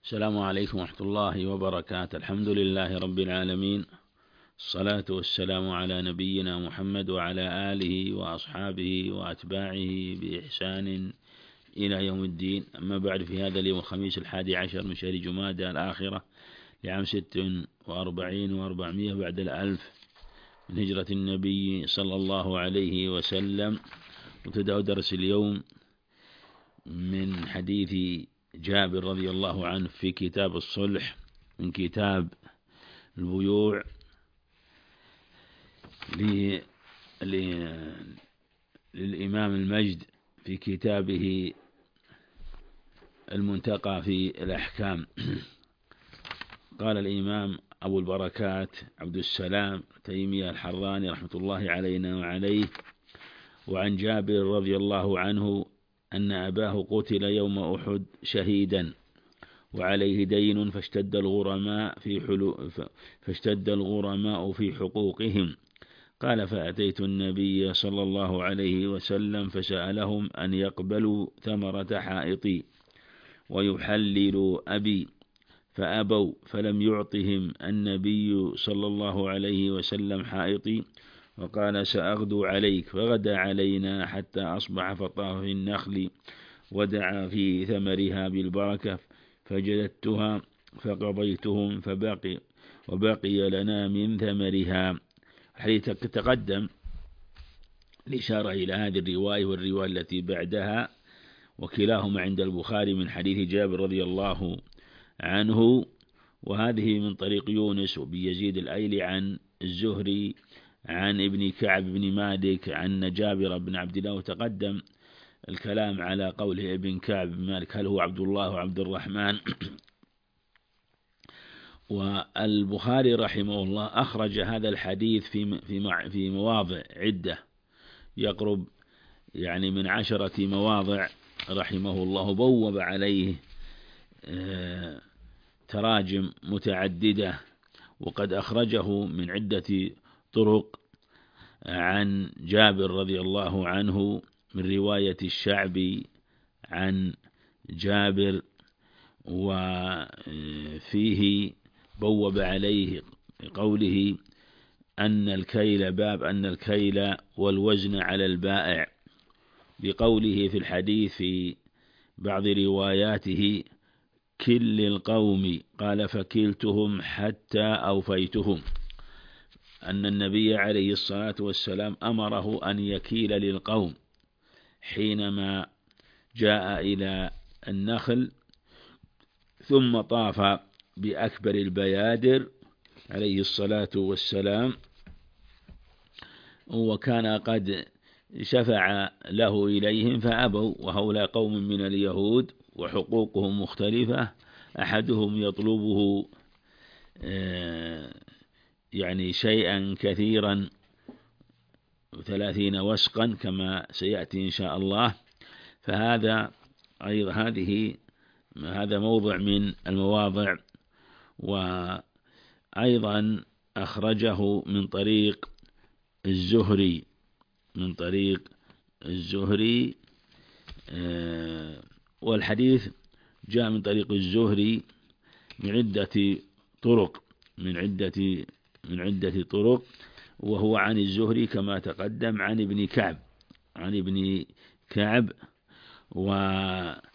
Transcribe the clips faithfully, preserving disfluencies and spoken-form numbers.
السلام عليكم ورحمة الله وبركاته. الحمد لله رب العالمين، الصلاة والسلام على نبينا محمد وعلى آله وأصحابه وأتباعه بإحسان إلى يوم الدين. أما بعد، في هذا اليوم الخميس الحادي عشر من شهر جمادى الآخرة لعام ست وأربعين وأربعمائة بعد الألف من هجرة النبي صلى الله عليه وسلم. وتبدأ درس اليوم من حديث جابر رضي الله عنه في كتاب الصلح من كتاب البيوع للإمام المجد في كتابه المنتقى في الأحكام. قال الإمام أبو البركات عبد السلام تيمية الحراني رحمة الله علينا وعليه: وعن جابر رضي الله عنه أن أباه قتل يوم أحد شهيدا وعليه دين، فاشتد الغرماء في حلو فاشتد الغرماء في حقوقهم. قال: فأتيت النبي صلى الله عليه وسلم فسألهم أن يقبلوا ثمرة حائطي ويحللوا أبي، فأبوا، فلم يعطهم النبي صلى الله عليه وسلم حائطي، وقال: سأغدو عليك. فغدا علينا حتى أصبح فطاف في النخل ودعا في ثمرها بالبركة، فجددتها فقضيتهم فبقي وبقي لنا من ثمرها. الحديث تقدم الإشارة إلى هذه الرواية والرواية التي بعدها، وكلاهما عند البخاري من حديث جابر رضي الله عنه، وهذه من طريق يونس وبن يزيد الأيلي عن الزهري عن ابن كعب بن مالك عن جابر بن عبد الله. وتقدم الكلام على قوله ابن كعب بن مالك هل هو عبد الله وعبد الرحمن. والبخاري رحمه الله أخرج هذا الحديث في في في مواضع عدة، يقرب يعني من عشرة مواضع رحمه الله، بوب عليه تراجم متعددة، وقد أخرجه من عدة طرق عن جابر رضي الله عنه من رواية الشعبي عن جابر، وفيه بوب عليه قوله أن الكيل باب أن الكيل والوزن على البائع، بقوله في الحديث في بعض رواياته كل القوم، قال: فكلتهم حتى أوفيتهم، أن النبي عليه الصلاة والسلام أمره أن يكيل للقوم حينما جاء إلى النخل، ثم طاف بأكبر البيادر عليه الصلاة والسلام، وكان قد شفع له إليهم فأبوا، وهؤلاء قوم من اليهود وحقوقهم مختلفة، أحدهم يطلبه يعني شيئا كثيرا ثلاثين وسقا كما سيأتي إن شاء الله. فهذا أيضا هذه هذا موضع من المواضع. وأيضا أخرجه من طريق الزهري من طريق الزهري والحديث جاء من طريق الزهري من عدة طرق من عدة من عدة طرق وهو عن الزهري كما تقدم عن ابن كعب عن ابن كعب وذكر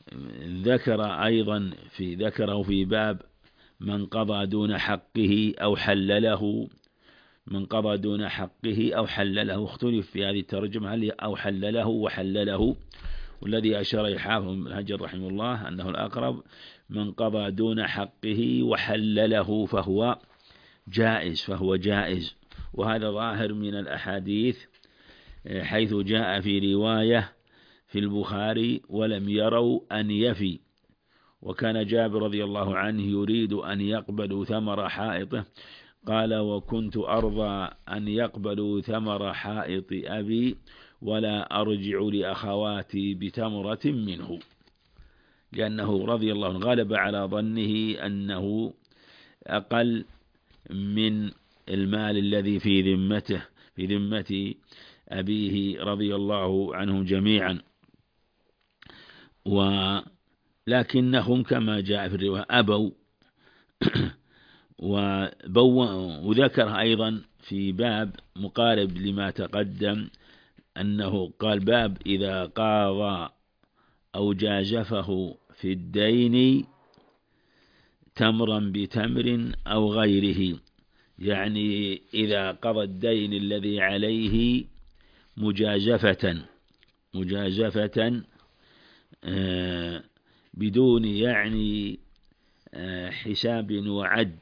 أيضا في ذكره في باب من قضى دون حقه أو حلله من قضى دون حقه أو حلله. اختلف في هذه الترجمة هل أو حلله وحلله، والذي أشار إليه حافظ بن حجر رحمه الله أنه الأقرب من قضى دون حقه وحلله فهو جائز فهو جائز وهذا ظاهر من الأحاديث، حيث جاء في رواية في البخاري ولم يروا أن يفي، وكان جابر رضي الله عنه يريد أن يقبلوا ثمر حائطه، قال: وكنت أرضى أن يقبلوا ثمر حائط أبي ولا أرجع لأخواتي بتمرة منه، لأنه رضي الله عنه غلب على ظنه أنه أقل من المال الذي في ذمته في ذمة أبيه رضي الله عنهم جميعا. لكنهم كما جاء في الرواية أبوا وبو وذكر أيضا في باب مقارب لما تقدم أنه قال باب إذا قاضى أو جازفه في الدين تمرا بتمر أو غيره، يعني إذا قضى الدين الذي عليه مجازفة مجازفة بدون يعني حساب وعد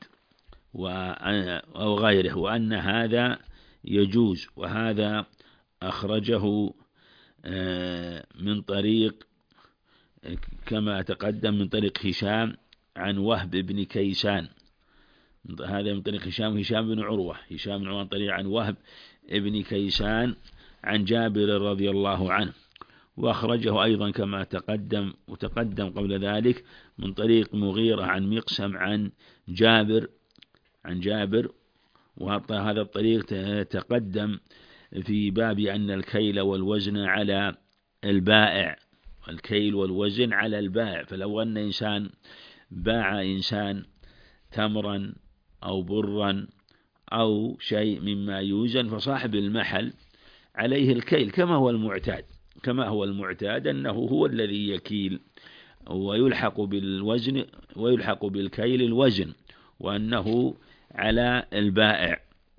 أو غيره، وأن هذا يجوز. وهذا أخرجه من طريق كما تقدم من طريق هشام عن وهب بن كيسان، هذا من طريق هشام هشام بن عروة هشام بن عروة طريق عن وهب بن كيسان عن جابر رضي الله عنه. وأخرجه أيضا كما تقدم وتقدم قبل ذلك من طريق مغيرة عن مقسم عن جابر عن جابر وهذا الطريق تقدم في باب أن الكيل والوزن على البائع، الكيل والوزن على البائع. فلو أن إنسان باع إنسان تمرا أو برا أو شيء مما يوزن فصاحب المحل عليه الكيل كما هو المعتاد كما هو المعتاد أنه هو الذي يكيل ويلحق بالوزن ويلحق بالكيل الوزن، وأنه على البائع.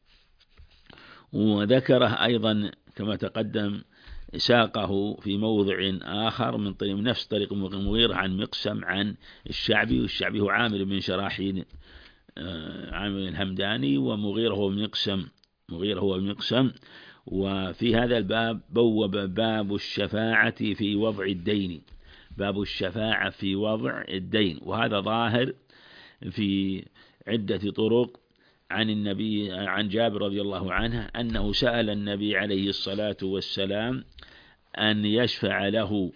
وذكره أيضا كما تقدم ساقه في موضع آخر من طريق نفس طريق مغيرة عن مقسم عن الشعبي، والشعبي هو عامر بن شراحيل عامر الهمداني، ومغيرة هو مقسم مغيرة هو مقسم. وفي هذا الباب بوب باب الشفاعة في وضع الدين باب الشفاعة في وضع الدين، وهذا ظاهر في عدة طرق عن النبي عن جابر رضي الله عنه أنه سأل النبي عليه الصلاة والسلام أن يشفع له،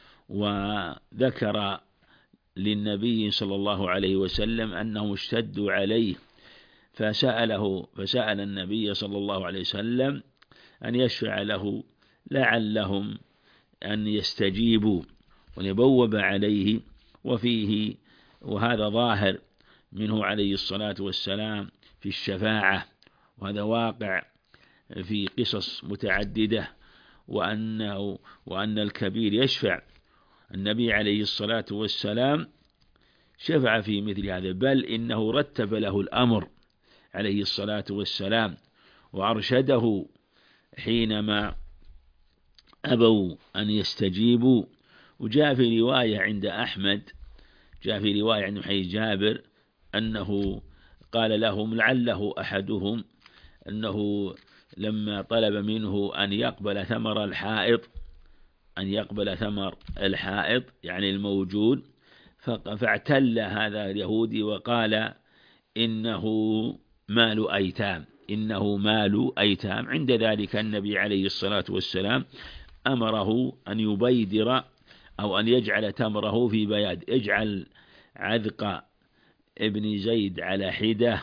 وذكر للنبي صلى الله عليه وسلم أنه اشتدوا عليه فسأله فسأل النبي صلى الله عليه وسلم أن يشفع له لعلهم أن يستجيبوا ونبوب عليه. وفيه وهذا ظاهر منه عليه الصلاة والسلام في الشفاعة، وهذا واقع في قصص متعددة، وأنه وأن الكبير يشفع. النبي عليه الصلاة والسلام شفع في مثل هذا، بل إنه رتب له الأمر عليه الصلاة والسلام وأرشده حينما أبوا أن يستجيبوا. وجاء في رواية عند أحمد جاء في رواية عند حي جابر أنه قال لهم لعله أحدهم أنه لما طلب منه أن يقبل ثمر الحائط أن يقبل ثمر الحائط يعني الموجود، فاعتل هذا اليهودي وقال إنه مال أيتام إنه مال أيتام. عند ذلك النبي عليه الصلاة والسلام أمره أن يبيدر أو أن يجعل تمره في بياد، اجعل عذق ابن زيد على حدة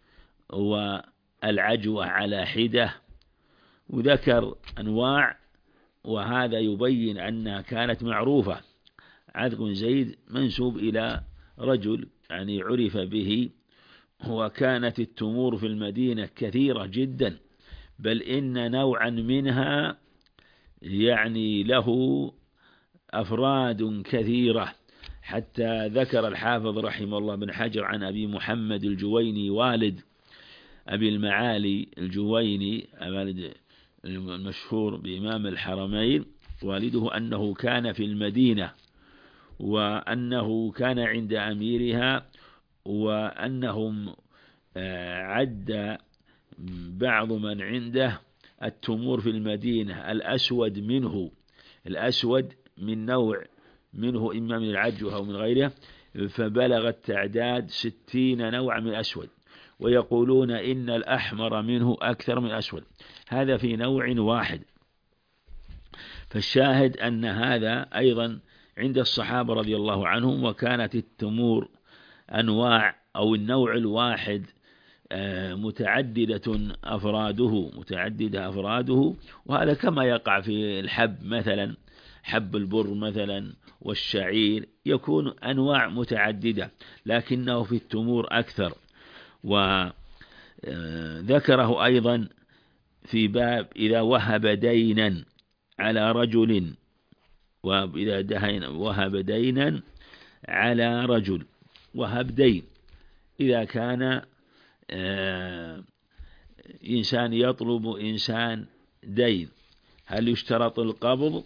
والعجوة على حدة، وذكر أنواع، وهذا يبين أنها كانت معروفة. عذق زيد منسوب إلى رجل يعني عرف به، وكانت التمور في المدينة كثيرة جدا، بل إن نوعا منها يعني له أفراد كثيرة، حتى ذكر الحافظ رحمه الله بن حجر عن أبي محمد الجويني والد أبي المعالي الجويني المشهور بإمام الحرمين والده أنه كان في المدينة، وأنه كان عند أميرها، وأنهم عد بعض من عنده التمور في المدينة الأسود منه الأسود من نوع منه إما من العجوة أو من غيره، فبلغ التعداد ستين نوع من الأسود، ويقولون إن الأحمر منه أكثر من الأسود، هذا في نوع واحد. فالشاهد أن هذا أيضا عند الصحابة رضي الله عنهم، وكانت التمور أنواع أو النوع الواحد متعددة أفراده متعددة أفراده وهذا كما يقع في الحب مثلا، حب البر مثلا والشعير، يكون أنواع متعددة، لكنه في التمور أكثر. وذكره أيضا في باب إذا وهب دينا على رجل، وإذا وهب دينا على رجل، وهب دين إذا كان إنسان يطلب إنسان دين، هل يشترط القبض؟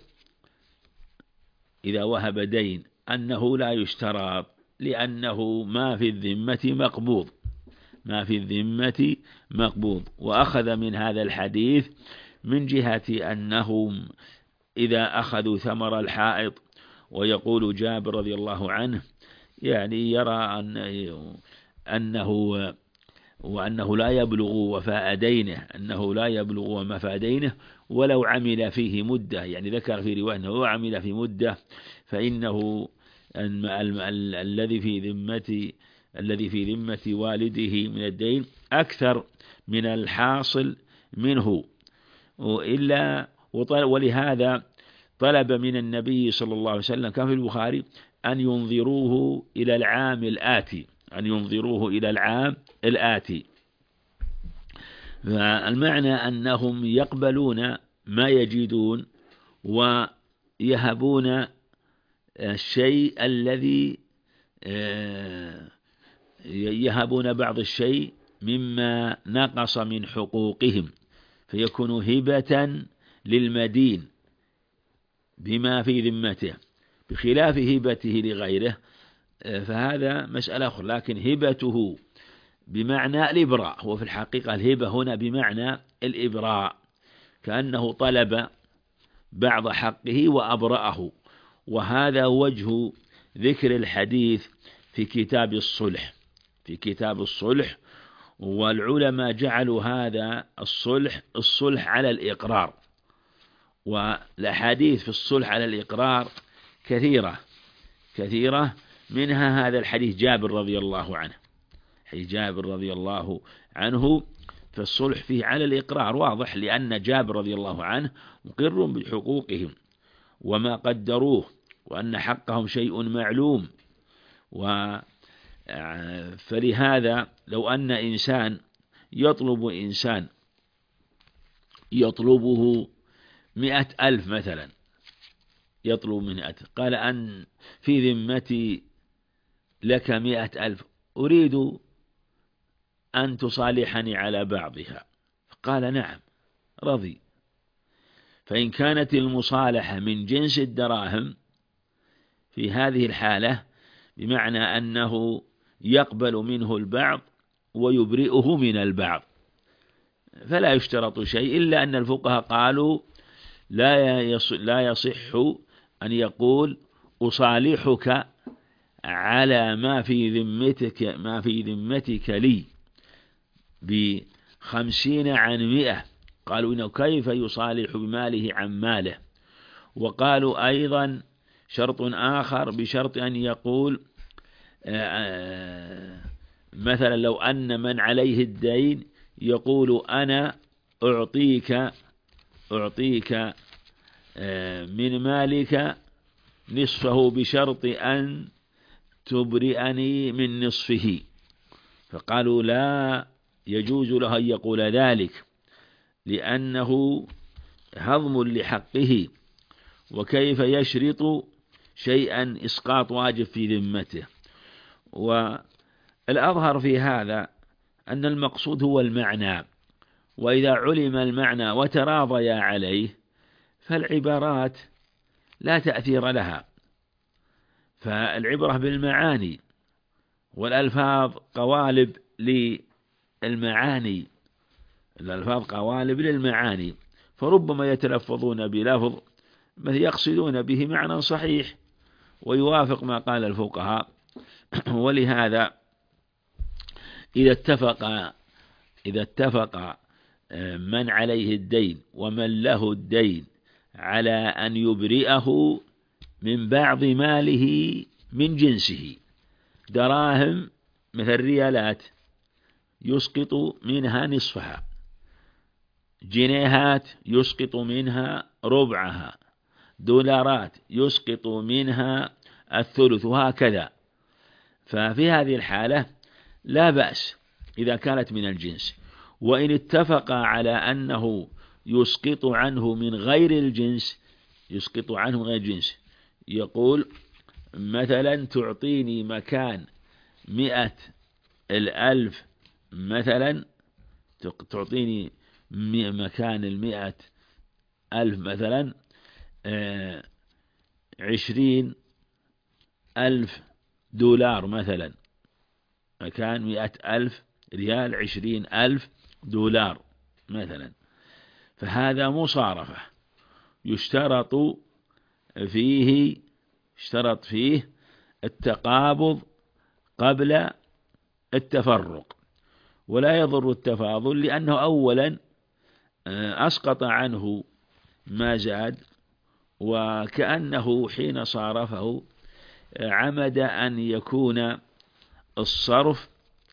إذا وهب دين أنه لا يشترط، لأنه ما في الذمة مقبوض، ما في الذمة مقبوض. وأخذ من هذا الحديث من جهة أنهم إذا أخذوا ثمر الحائط، ويقول جابر رضي الله عنه يعني يرى أن أنه وأنه لا يبلغ وفاء دينه، أنه لا يبلغ وفاء دينه ولو عمل فيه مدة، يعني ذكر في رواية أنه عمل في مدة فإنه الذي في ذمة الذي في ذمة والده من الدين أكثر من الحاصل منه. إلا ولهذا طلب من النبي صلى الله عليه وسلم كما في البخاري أن ينظروه إلى العام الآتي، أن ينظروه إلى العام الآتي. فالمعنى أنهم يقبلون ما يجدون ويهبون الشيء الذي يهبون بعض الشيء مما نقص من حقوقهم، فيكون هبة للمدين بما في ذمته، بخلاف هبته لغيره فهذا مسألة أخرى. لكن هبته بمعنى الإبراء، هو في الحقيقة الهبة هنا بمعنى الإبراء، كأنه طلب بعض حقه وأبرأه. وهذا وجه ذكر الحديث في كتاب الصلح، في كتاب الصلح. والعلماء جعلوا هذا الصلح الصلح على الإقرار، والأحاديث في الصلح على الإقرار كثيرة كثيرة، منها هذا الحديث جابر رضي الله عنه، حديث جابر رضي الله عنه، فالصلح فيه على الإقرار واضح، لأن جابر رضي الله عنه مقر بحقوقهم وما قدروه، وأن حقهم شيء معلوم. و فلهذا لو أن إنسان يطلب إنسان يطلبه مئة ألف مثلا، يطلب من ألف، قال أن في ذمتي لك مئة ألف، أريد أن تصالحني على بعضها، قال نعم رضي. فإن كانت المصالحة من جنس الدراهم في هذه الحالة بمعنى أنه يقبل منه البعض ويبرئه من البعض، فلا يشترط شيء، إلا أن الفقهاء قالوا لا يصح أن يقول أصالحك على ما في ذمتك ما في ذمتك لي بخمسين عن مئة، قالوا إنه كيف يصالح بماله عن ماله. وقالوا أيضا شرط آخر بشرط أن يقول مثلا لو أن من عليه الدين يقول أنا أعطيك أعطيك من مالك نصفه بشرط أن تبرئني من نصفه، فقالوا لا يجوز له أن يقول ذلك لأنه هضم لحقه، وكيف يشرط شيئا إسقاط واجب في ذمته. والأظهر في هذا أن المقصود هو المعنى، وإذا علم المعنى وتراضيا عليه فالعبارات لا تأثير لها، فالعبرة بالمعاني، والألفاظ قوالب للمعاني، الألفاظ قوالب للمعاني، فربما يتلفظون بلفظ يقصدون به معنى صحيح ويوافق ما قال الفقهاء. ولهذا إذا اتفق إذا اتفق من عليه الدين ومن له الدين على أن يبرئه من بعض ماله من جنسه، دراهم مثل ريالات يسقط منها نصفها، جنيهات يسقط منها ربعها، دولارات يسقط منها الثلث وهكذا. ففي هذه الحالة لا بأس إذا كانت من الجنس. وإن اتفق على أنه يسقط عنه من غير الجنس، يسقط عنه من غير الجنس، يقول مثلا تعطيني مكان مئة الألف، مثلا تعطيني مكان المئة ألف مثلا عشرين ألف دولار، مثلا مكان مئة ألف ريال عشرين ألف دولار مثلا. فهذا مصارفة يشترط فيه اشترط فيه التقابض قبل التفرق، ولا يضر التفاضل، لأنه أولا أسقط عنه ما زاد، وكأنه حين صارفه عمد أن يكون الصرف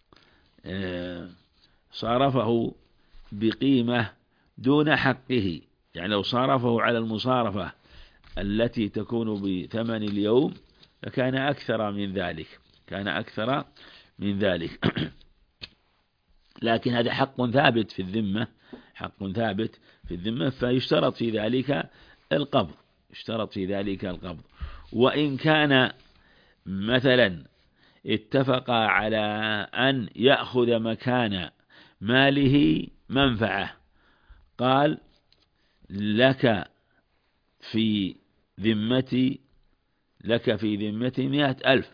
صارفه بقيمة دون حقه. يعني لو صارفه على المصارفة التي تكون بثمن اليوم فكان أكثر من ذلك، كان أكثر من ذلك. لكن هذا حق ثابت في الذمة، حق ثابت في الذمة، فيشترط في ذلك القبض، يشترط في ذلك القبض. وإن كان مثلا اتفق على أن يأخذ مكان ماله منفعة، قال لك في ذمتي لك في ذمتي مئة ألف،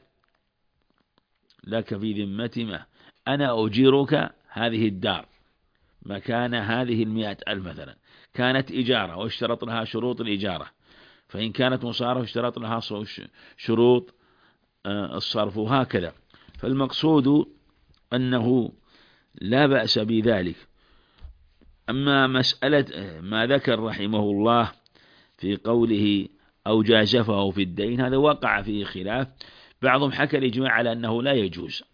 لك في ذمتي ما أنا أجيرك هذه الدار مكان هذه المئة ألف مثلا. كانت إجارة واشترط لها شروط الإجارة، فإن كانت مصارفة اشترط لها شروط الصرف، وهكذا. فالمقصود أنه لا بأس بذلك. أما مسألة ما ذكر رحمه الله في قوله أو جازفه في الدين، هذا وقع فيه خلاف. بعضهم حكى الإجماع على أنه لا يجوز،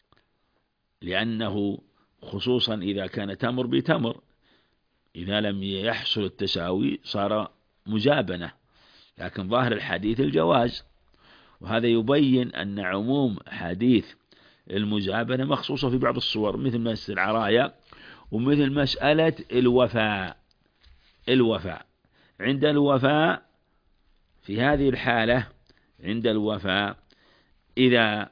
لأنه خصوصا إذا كان تمر بتمر، إذا لم يحصل التساوي صار مزابنة، لكن ظاهر الحديث الجواز. وهذا يبين أن عموم حديث المزابنة مخصوصة في بعض الصور، مثل مسألة العرايا ومثل مسألة الوفاء. الوفاء عند الوفاء في هذه الحالة، عند الوفاء إذا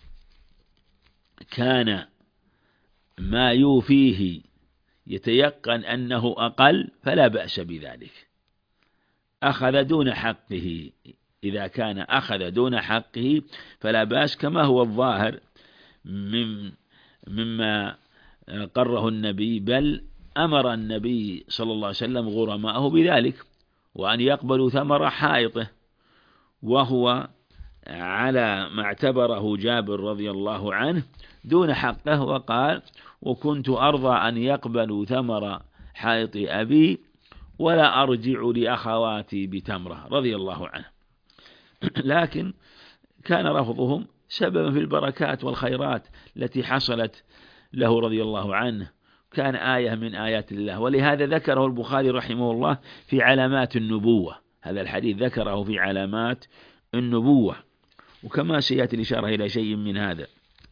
كان ما يوفيه يتيقن أنه أقل فلا بأس بذلك، أخذ دون حقه. إذا كان أخذ دون حقه فلا بأس، كما هو الظاهر من مما قره النبي، بل أمر النبي صلى الله عليه وسلم غرماءه بذلك، وأن يقبلوا ثمر حائطه، وهو على ما اعتبره جابر رضي الله عنه دون حقه، وقال وكنت أرضى أن يقبلوا ثمر حائط أبي ولا أرجع لأخواتي بتمرة رضي الله عنه. لكن كان رفضهم سببا في البركات والخيرات التي حصلت له رضي الله عنه، كان آية من آيات الله. ولهذا ذكره البخاري رحمه الله في علامات النبوة، هذا الحديث ذكره في علامات النبوة، وكما سيأتي الإشارة إلى شيء من هذا.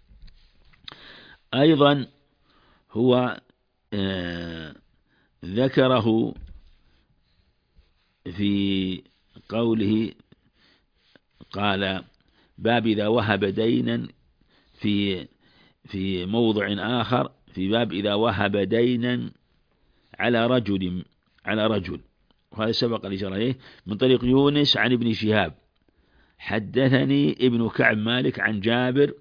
أيضا هو آه ذكره في قوله، قال باب إذا وهب دينا، في في موضع آخر في باب إذا وهب دينا على رجل على رجل وهذا سبق الإشارة إليه من طريق يونس عن ابن شهاب حدثني ابن كعب مالك عن جابر.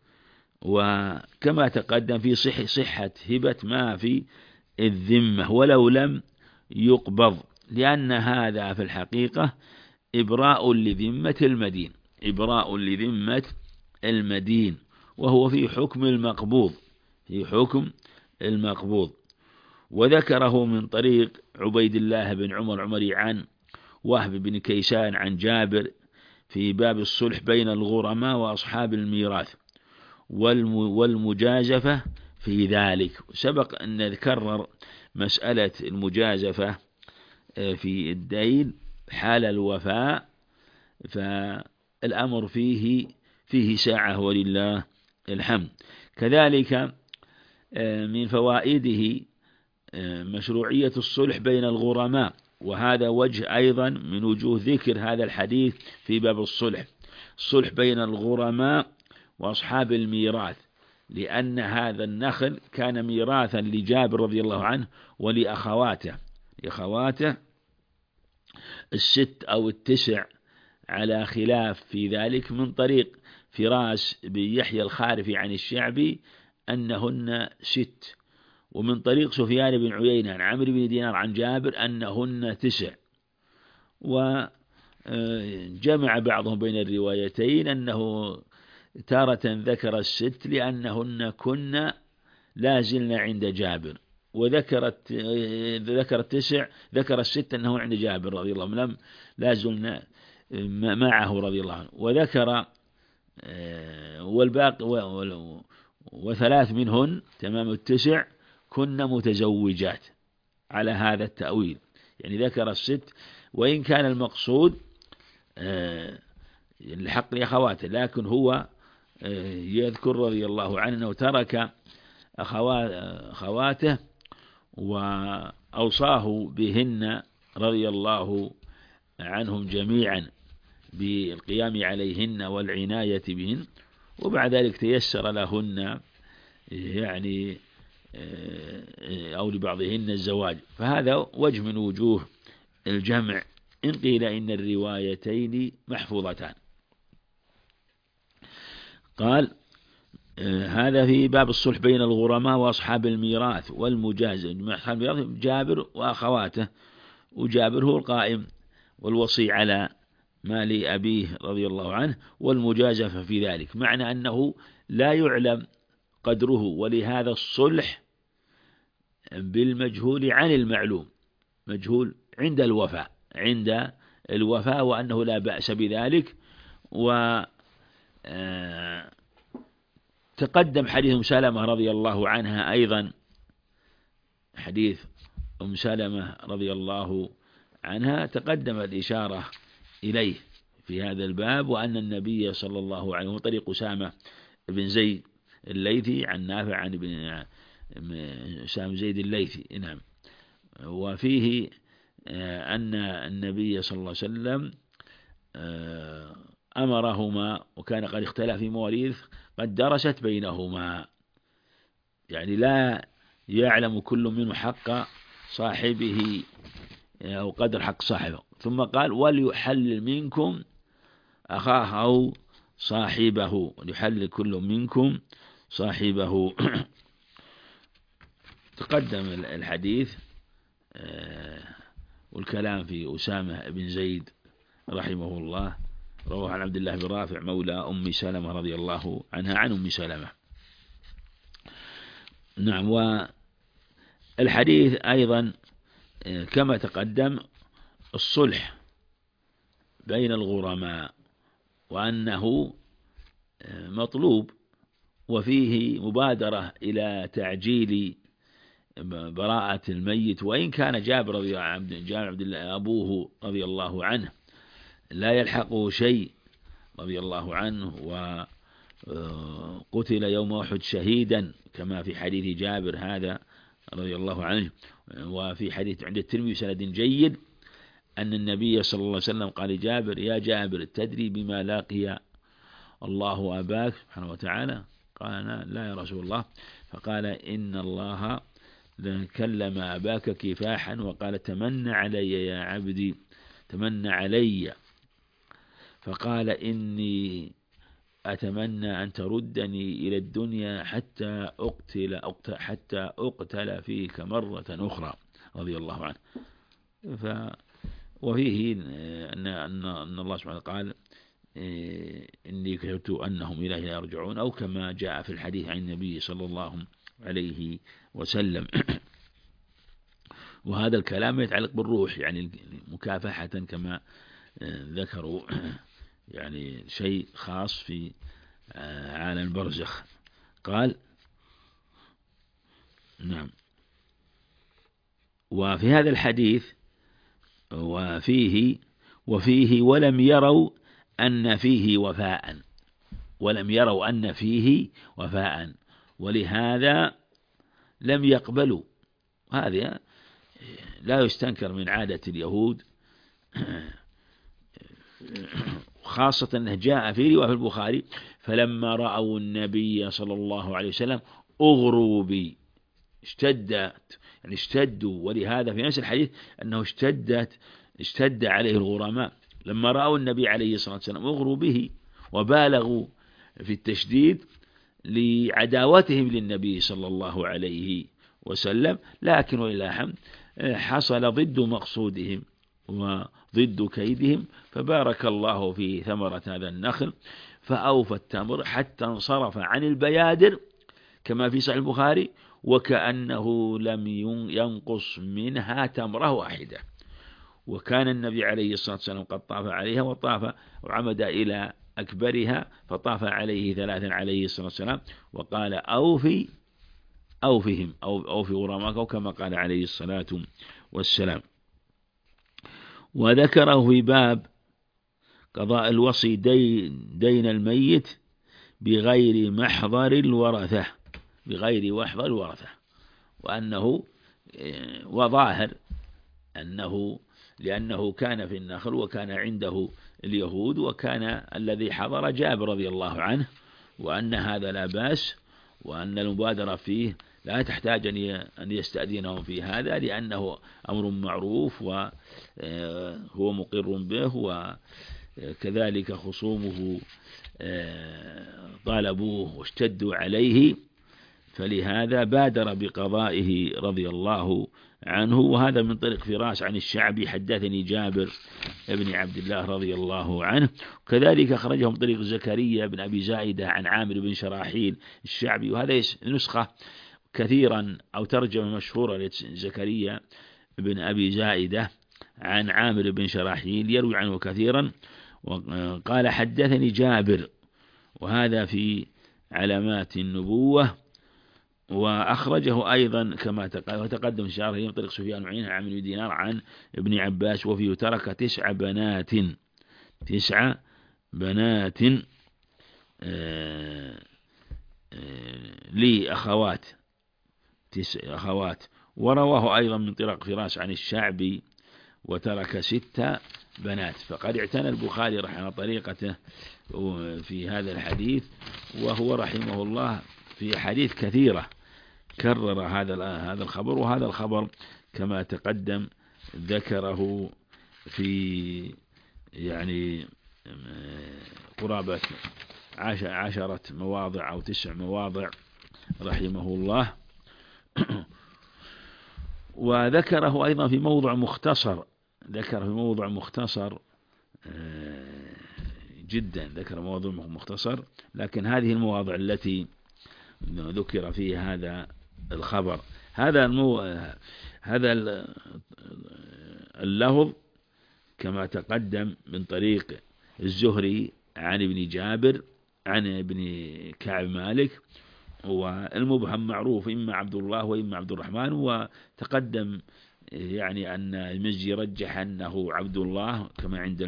وكما تقدم في صح صحة هبة ما في الذمة ولو لم يقبض، لأن هذا في الحقيقة إبراء لذمة المدين، إبراء لذمة المدين، وهو في حكم المقبوض، في حكم المقبوض. وذكره من طريق عبيد الله بن عمر عمري عن وهب بن كيسان عن جابر في باب الصلح بين الغرماء وأصحاب الميراث والمجازفة في ذلك. سبق أن نكرر مسألة المجازفة في الدين حال الوفاء فالأمر فيه فيه ساعة ولله الحمد. كذلك من فوائده مشروعية الصلح بين الغرماء، وهذا وجه أيضا من وجوه ذكر هذا الحديث في باب الصلح، الصلح بين الغرماء وأصحاب الميراث، لأن هذا النخل كان ميراثا لجابر رضي الله عنه ولأخواته لأخواته الست أو التسع، على خلاف في ذلك من طريق فراس بن يحيى الخارفي عن الشعبي أنهن ست، ومن طريق سفيان بن عيينة عن عمرو بن دينار عن جابر أنهن تسع. وجمع بعضهم بين الروايتين أنه تارة ذكر الست لأنهن كن لا زلن عند جابر، وذكرت ذكر التسع ذكر الست أنه عند جابر رضي الله عنه لم لا زلن معه رضي الله عنه، وذكر والباقي وثلاث منهن تمام التسع كن متزوجات على هذا التأويل، يعني ذكر الست وإن كان المقصود الحق لأخواته، لكن هو يذكر رضي الله عنه أنه ترك أخواته وأوصاه بهن رضي الله عنهم جميعا بالقيام عليهن والعناية بهن، وبعد ذلك تيسر لهن يعني أو لبعضهن الزواج، فهذا وجه من وجوه الجمع إن قيل إن الروايتين محفوظتان. قال هذا في باب الصلح بين الغرماء وأصحاب الميراث والمجازة، أصحاب الميراث جابر وأخواته، وجابر هو القائم والوصي على مال أبيه رضي الله عنه، والمجازفة في ذلك، معنى أنه لا يعلم قدره، ولهذا الصلح بالمجهول عن المعلوم، مجهول عند الوفاء عند الوفاء وأنه لا بأس بذلك. و تقدم حديث أم سلمة رضي الله عنها أيضا، حديث أم سلمة رضي الله عنها تقدم الإشارة إليه في هذا الباب، وأن النبي صلى الله عليه وسلم طريق أسامة بن زيد الليثي عن نافع عن ابن أسامة زيد الليثي، نعم، وفيه أن النبي صلى الله عليه وسلم أمرهما، وكان قد اختلف في مواريث قد درست بينهما، يعني لا يعلم كل منه حق صاحبه أو قدر حق صاحبه، ثم قال وليحلل منكم أخاه أو صاحبه، وليحلل كل منكم صاحبه. تقدم الحديث والكلام في أسامة بن زيد رحمه الله، رواه عن عبد الله بن رافع مولى أم سلمة رضي الله عنها عن أم سلمة. نعم، والحديث أيضا كما تقدم الصلح بين الغرماء وأنه مطلوب، وفيه مبادرة إلى تعجيل براءة الميت، وإن كان جابر رضي الله أبوه رضي الله عنه لا يلحقه شيء رضي الله عنه، وقتل يوم أحد شهيدا كما في حديث جابر هذا رضي الله عنه. وفي حديث عند الترمذي سند جيد أن النبي صلى الله عليه وسلم قال لجابر: يا جابر تدري بما لاقي الله أباك سبحانه وتعالى؟ قال: لا يا رسول الله. فقال: إن الله كلم أباك كفاحا وقال: تمنى علي يا عبدي، تمنى علي. فقال: إني أتمنى أن تردني إلى الدنيا حتى أقتل حتى أقتل فيك مرة أخرى رضي الله عنه. ف وفيه أن أن الله سبحانه قال: إني كتبت أنهم إليه لا يرجعون، أو كما جاء في الحديث عن النبي صلى الله عليه وسلم. وهذا الكلام يتعلق بالروح، يعني مكافحة كما ذكروا، يعني شيء خاص في عالم البرزخ. قال: نعم. وفي هذا الحديث وفيه وفيه ولم يروا أن فيه وفاء، ولم يروا أن فيه وفاء، ولهذا لم يقبلوا. هذا لا يستنكر من عادة اليهود، خاصة أنه جاء في رواية البخاري: فلما رأوا النبي صلى الله عليه وسلم أغروا بي، اشتدت يعني اشتدوا، ولهذا في نفس الحديث أنه اشتدت اشتد عليه الغرماء لما رأوا النبي عليه الصلاة والسلام أغروا به، وبالغوا في التشديد لعداوتهم للنبي صلى الله عليه وسلم. لكن ولله الحمد حصل ضد مقصودهم وضد كيدهم، فبارك الله في ثمرة هذا النخل فأوفى التمر حتى انصرف عن البيادر كما في صحيح البخاري، وكأنه لم ينقص منها تمرة واحدة. وكان النبي عليه الصلاة والسلام قد طاف عليها وطاف وعمد إلى أكبرها فطاف عليه ثلاثا عليه الصلاة والسلام، وقال: أوفي أوفهم أو أوفي غرامك، كما قال عليه الصلاة والسلام. وذكره في باب قضاء الوصي دين, دين الميت بغير محضر الورثة، بغير محضر الورثة، وأنه وظاهر أنه لأنه كان في النخل وكان عنده اليهود، وكان الذي حضر جابر رضي الله عنه، وأن هذا لا بأس، وأن المبادرة فيه لا تحتاج أن يستأذنهم في هذا، لأنه أمر معروف وهو مقر به، وكذلك خصومه طالبوه واشتدوا عليه، فلهذا بادر بقضائه رضي الله عنه. وهذا من طريق فراس عن الشعبي: حدثني جابر ابن عبد الله رضي الله عنه. كذلك أخرجه من طريق زكريا بن أبي زائدة عن عامر بن شراحيل الشعبي، وهذا نسخة كثيرا أو ترجمة مشهورة لزكريا بن أبي زائدة عن عامر بن شراحيل يروي عنه كثيرا. وقال: حدثني جابر، وهذا في علامات النبوة. وأخرجه أيضا كما تقدم شرحه من طريق سفيان بن عيينة عن بن دينار عن ابن عباس، وفيه: ترك تسع بنات تسع بنات آه آه لي أخوات تسع أخوات. ورواه أيضا من طريق فراس عن الشعبي: وترك ست بنات. فقد اعتنى البخاري رحمه طريقته في هذا الحديث، وهو رحمه الله في حديث كثيرة كرر هذا هذا الخبر. وهذا الخبر كما تقدم ذكره في يعني قرابة عشرة مواضع أو تسع مواضع رحمه الله. وذكره أيضا في موضع مختصر، ذكر في موضع مختصر جدا، ذكر موضوع مختصر، لكن هذه المواضع التي ذكر فيها هذا الخبر. هذا المو... هذا اللفظ كما تقدم من طريق الزهري عن ابن جابر عن ابن كعب مالك، والمبهم معروف إما عبد الله وإما عبد الرحمن. وتقدم يعني أن المزي رجح أنه عبد الله كما عند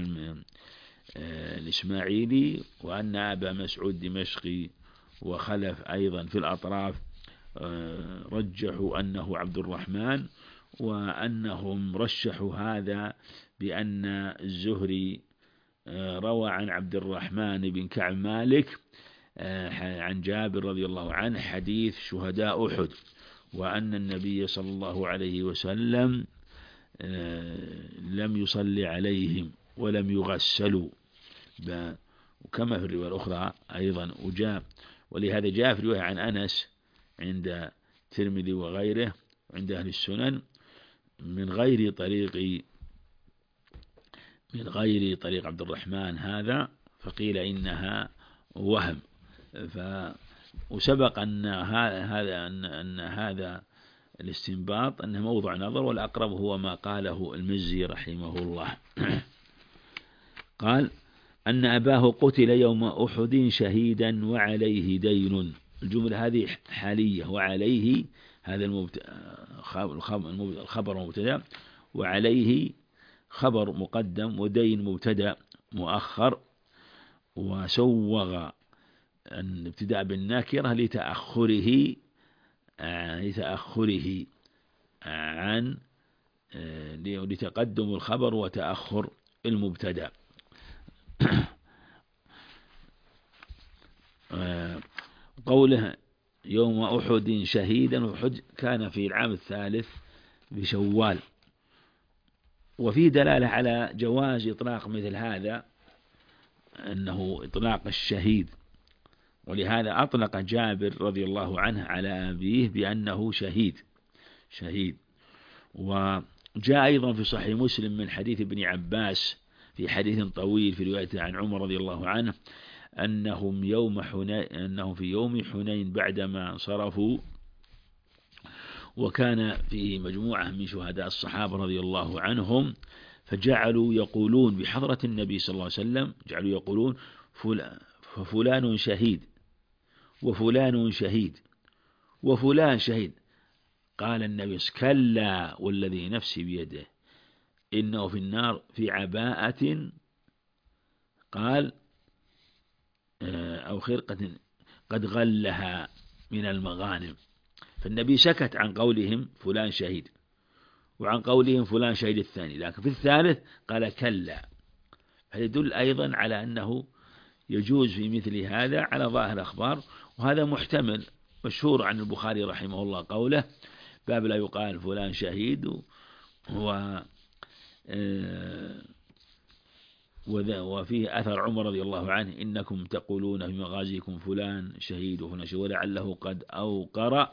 الإسماعيلي، وأن أبا مسعود دمشقي وخلف أيضا في الأطراف رجحوا أنه عبد الرحمن، وأنهم رشحوا هذا بأن الزهري روى عن عبد الرحمن بن كعب مالك عن جابر رضي الله عنه حديث شهداء أحد، وأن النبي صلى الله عليه وسلم لم يصلي عليهم ولم يغسلوا، وكما في الرواية الأخرى أيضا وجاء. ولهذا جاء في رواية عن أنس عند الترمذي وغيره عند أهل السنن من غير طريق من غير طريق عبد الرحمن هذا، فقيل إنها وهم. ف وسبق أن هذا أن أن هذا الاستنباط أنه موضع نظر، والأقرب هو ما قاله المزي رحمه الله. قال: أن أباه قتل يوم أحد شهيدا وعليه دين. الجملة هذه حالية، وعليه هذا الخبر المبتدأ، وعليه خبر مقدم ودين مبتدأ مؤخر، وسوغ الابتداء بالنكرة لتأخره لتأخره عن لتقدم الخبر وتأخر المبتدأ. قوله يوم أحد شهيدا، وأحد كان في العام الثالث بشوال، وفيه دلالة على جواز إطلاق مثل هذا، أنه إطلاق الشهيد، ولهذا أطلق جابر رضي الله عنه على أبيه بأنه شهيد شهيد. وجاء أيضا في صحيح مسلم من حديث ابن عباس في حديث طويل في رواية عن عمر رضي الله عنه أنهم يوم حنين أنهم في يوم حنين بعدما انصرفوا، وكان فيه مجموعة من شهداء الصحابة رضي الله عنهم، فجعلوا يقولون بحضرة النبي صلى الله عليه وسلم، جعلوا يقولون فلان شهيد وفلان شهيد وفلان شهيد. قال النبي كلا والذي نفسي بيده إنه في النار في عباءة، قال أو خرقة قد غلها من المغانم. فالنبي سكت عن قولهم فلان شهيد وعن قولهم فلان شهيد الثاني، لكن في الثالث قال كلا. فيدل أيضا على أنه يجوز في مثل هذا على ظاهر الأخبار، وهذا محتمل. مشهور عن البخاري رحمه الله قوله باب لا يقال فلان شهيد، و وفيه أثر عمر رضي الله عنه إنكم تقولون في مغازيكم فلان شهيد وفلان شهيد ولعله قد أوقر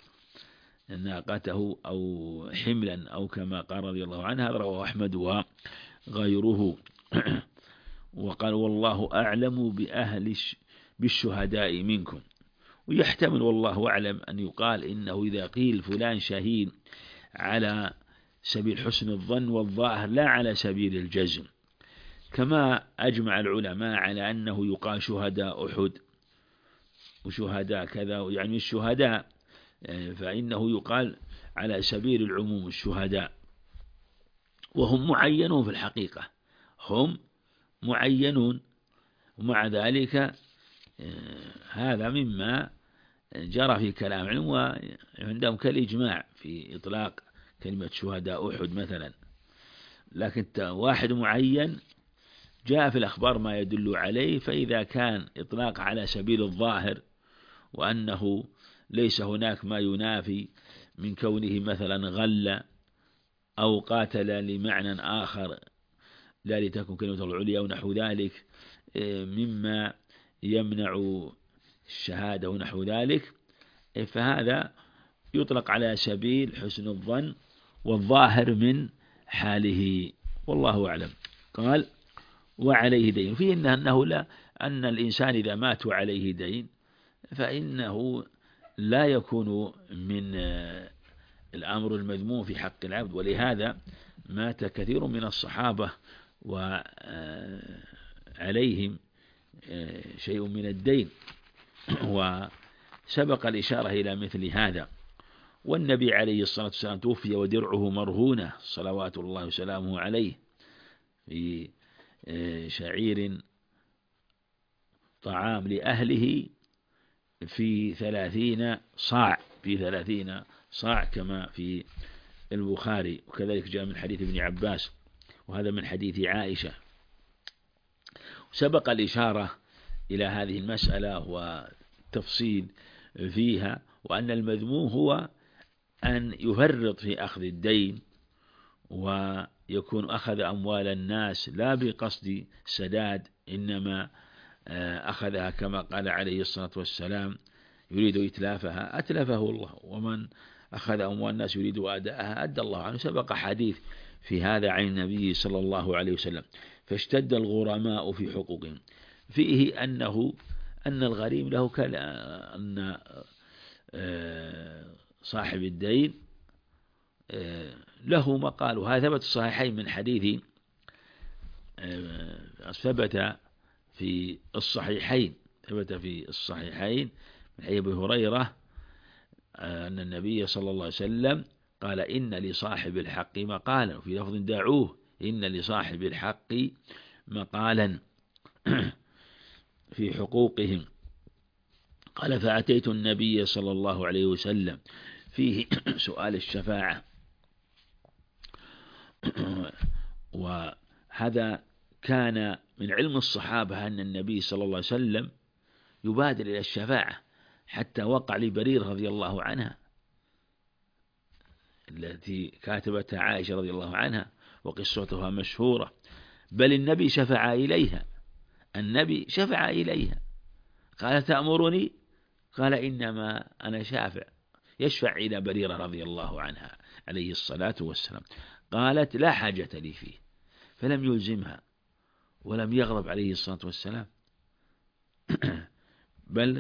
ناقته أو حملا أو كما قال رضي الله عنه. هذا رواه أحمد وغيره. وقال والله أعلم بأهل بالشهداء منكم. ويحتمل والله أعلم أن يقال إنه إذا قيل فلان شهيد على سبيل حسن الظن والظاهر لا على سبيل الجزم، كما أجمع العلماء على أنه يقال شهداء أحد وشهداء كذا، يعني الشهداء فإنه يقال على سبيل العموم الشهداء، وهم معينون في الحقيقة، هم معينون. ومع ذلك هذا مما جرى في كلام العلم، وعندهم كالإجماع في إطلاق كلمة شهداء أحد مثلا. لكن واحد معين جاء في الأخبار ما يدل عليه، فإذا كان إطلاق على سبيل الظاهر وأنه ليس هناك ما ينافي من كونه مثلا غل أو قاتل لمعنى آخر لا لتكن كلمة العليا ونحو ذلك مما يمنع الشهادة ونحو ذلك، فهذا يطلق على سبيل حسن الظن والظاهر من حاله، والله أعلم. قال وعليه دين، فيه أنه لا أن الإنسان إذا مات وعليه دين فإنه لا يكون من الأمر المذموم في حق العبد، ولهذا مات كثير من الصحابة وعليهم شيء من الدين، وسبق الإشارة إلى مثل هذا. والنبي عليه الصلاة والسلام توفي ودرعه مرهونة صلوات الله وسلامه عليه في شعير طعام لأهله في ثلاثين صاع في ثلاثين صاع كما في البخاري، وكذلك جاء من حديث ابن عباس، وهذا من حديث عائشة. سبق الإشارة إلى هذه المسألة وتفصيل فيها، وأن المذموم هو أن يفرط في أخذ الدين ويكون أخذ أموال الناس لا بقصد سداد، إنما أخذها كما قال عليه الصلاة والسلام يريد إتلافها أتلفه الله، ومن أخذ أموال الناس يريد أداءها أدى الله عنه. سبق حديث في هذا عن النبي صلى الله عليه وسلم فاشتد الغرماء في حقوقهم، فيه أنه أن الغريم له أن صاحب الدين له مقال، وهذا ثبت الصحيحين من حديث ثبت في الصحيحين ثبت في الصحيحين من حديث أبي هريرة أن النبي صلى الله عليه وسلم قال إن لصاحب الحق مقالا، وفي لفظ دعوه إن لصاحب الحق مقالا في حقوقهم. قال فأتيت النبي صلى الله عليه وسلم فيه سؤال الشفاعة، وهذا كان من علم الصحابة أن النبي صلى الله عليه وسلم يبادر إلى الشفاعة، حتى وقع لبرير رضي الله عنها التي كاتبتها عائشة رضي الله عنها وقصتها مشهورة، بل النبي شفع إليها، النبي شفع إليها، قال تأمرني؟ قال إنما أنا شافع، يشفع إلى بريرة رضي الله عنها عليه الصلاة والسلام. قالت لا حاجة لي فيه، فلم يلزمها ولم يغضب عليه الصلاة والسلام، بل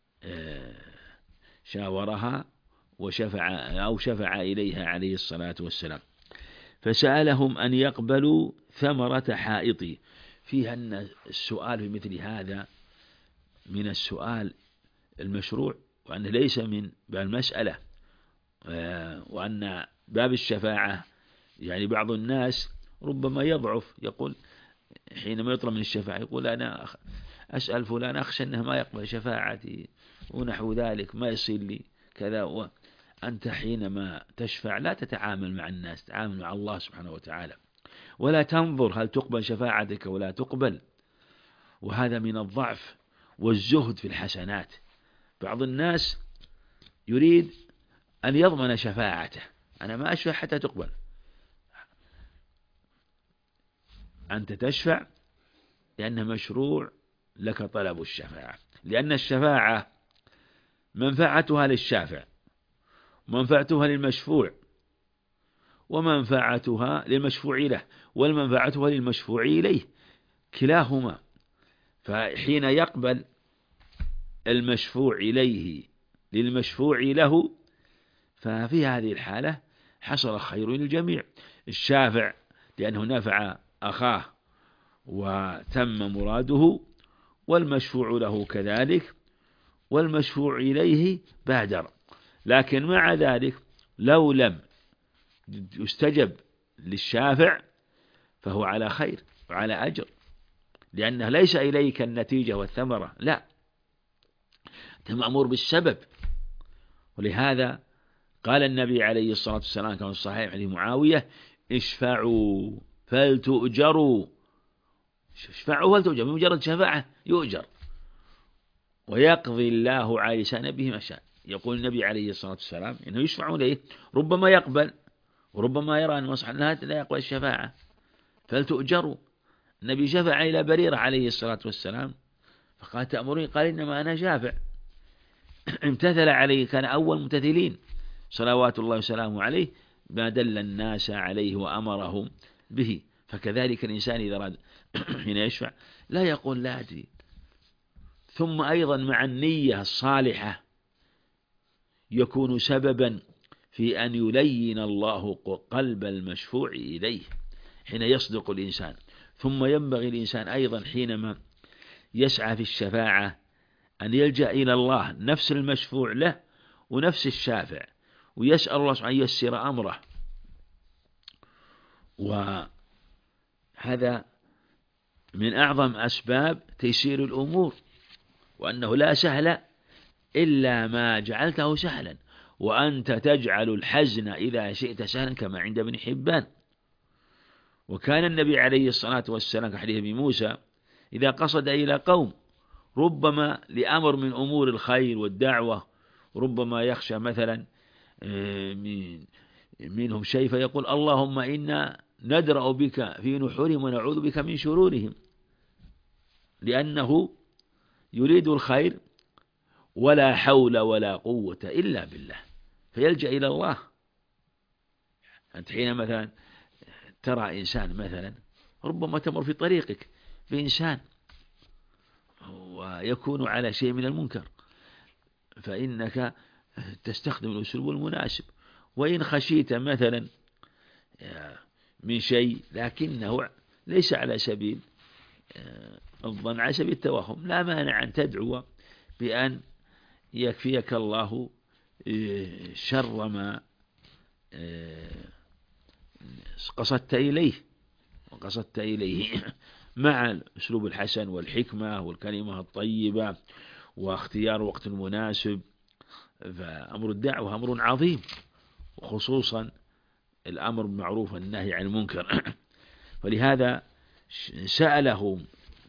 شاورها وشفع أو شفع إليها عليه الصلاة والسلام. فسألهم أن يقبلوا ثمرة حائطي، فيها أن السؤال في مثل هذا من السؤال المشروع، وأنه ليس من باب المسألة، وأن باب الشفاعة يعني بعض الناس ربما يضعف، يقول حينما يطلب من الشفاعة يقول أنا أسأل فلان أخشى أنه ما يقبل شفاعتي ونحو ذلك، ما يصير لي كذا. وأنت حينما تشفع لا تتعامل مع الناس، تتعامل مع الله سبحانه وتعالى، ولا تنظر هل تقبل شفاعتك ولا تقبل. وهذا من الضعف والزهد في الحسنات. بعض الناس يريد أن يضمن شفاعته، أنا ما أشفع حتى تقبل. أنت تشفع لأنه مشروع لك طلب الشفاعة، لأن الشفاعة منفعتها للشافع، منفعتها للمشفوع، ومنفعتها للمشفوع له، والمنفعتها للمشفوع إليه، كلاهما. فحين يقبل المشفوع إليه للمشفوع له، ففي هذه الحالة حصل خير للجميع، الشافع لأنه نفع أخاه وتم مراده، والمشفوع له كذلك، والمشفوع إليه بادر. لكن مع ذلك لو لم يستجب للشافع فهو على خير وعلى أجر، لأنه ليس إليك النتيجة والثمرة، لا، أنت مأمور بالسبب. ولهذا قال النبي عليه الصلاة والسلام كما في الصحيح حديث معاوية اشفعوا فلتؤجروا، اشفعوا فلتؤجروا، بمجرد شفاعة يؤجر، ويقضي الله على لسان به ما شاء. يقول النبي عليه الصلاة والسلام إنه يشفع إليه، ربما يقبل وربما يرى أن مصلحة لا يقبل الشفاعة، فلتؤجروا. النبي شفع إلى بريرة عليه الصلاة والسلام فقال تأمرني؟ قال إنما أنا شافع. امتثل عليه، كان أول ممتثلين صلوات الله وسلامه عليه، ما دل الناس عليه وأمرهم به. فكذلك الإنسان إذا أراد حين يشفع لا يقول لا أدري. ثم أيضا مع النية الصالحة يكون سببا في أن يلين الله قلب المشفوع إليه حين يصدق الإنسان. ثم ينبغي الإنسان أيضا حينما يسعى في الشفاعة أن يلجأ إلى الله، نفس المشفوع له ونفس الشافع، ويسأل الله سبحانه أن ييسر أمره. وهذا من أعظم أسباب تيسير الأمور، وأنه لا سهل إلا ما جعلته سهلا، وأنت تجعل الحزن إذا شئت سهلا، كما عند ابن حبان. وكان النبي عليه الصلاة والسلام كحديث ابي موسى إذا قصد إلى قوم ربما لأمر من أمور الخير والدعوة، ربما يخشى مثلا منهم شيء فيقول اللهم إنا ندرأ بك في نحورهم ونعوذ بك من شرورهم، لأنه يريد الخير ولا حول ولا قوة إلا بالله، فيلجأ إلى الله. أنت حين مثلا ترى إنسان مثلا ربما تمر في طريقك بإنسان ويكون على شيء من المنكر، فإنك تستخدم الأسلوب المناسب. وإن خشيت مثلا من شيء لكنه ليس على سبيل الظن، على سبيل التوهم، لا مانع أن تدعو بأن يكفيك الله شر ما قصدت إليه، وقصدت إليه مع الأسلوب الحسن والحكمة والكلمة الطيبة واختيار وقت مناسب. فأمر الدعوة أمر عظيم، وخصوصا الأمر بالمعروف والنهي عن المنكر. فلهذا سألهم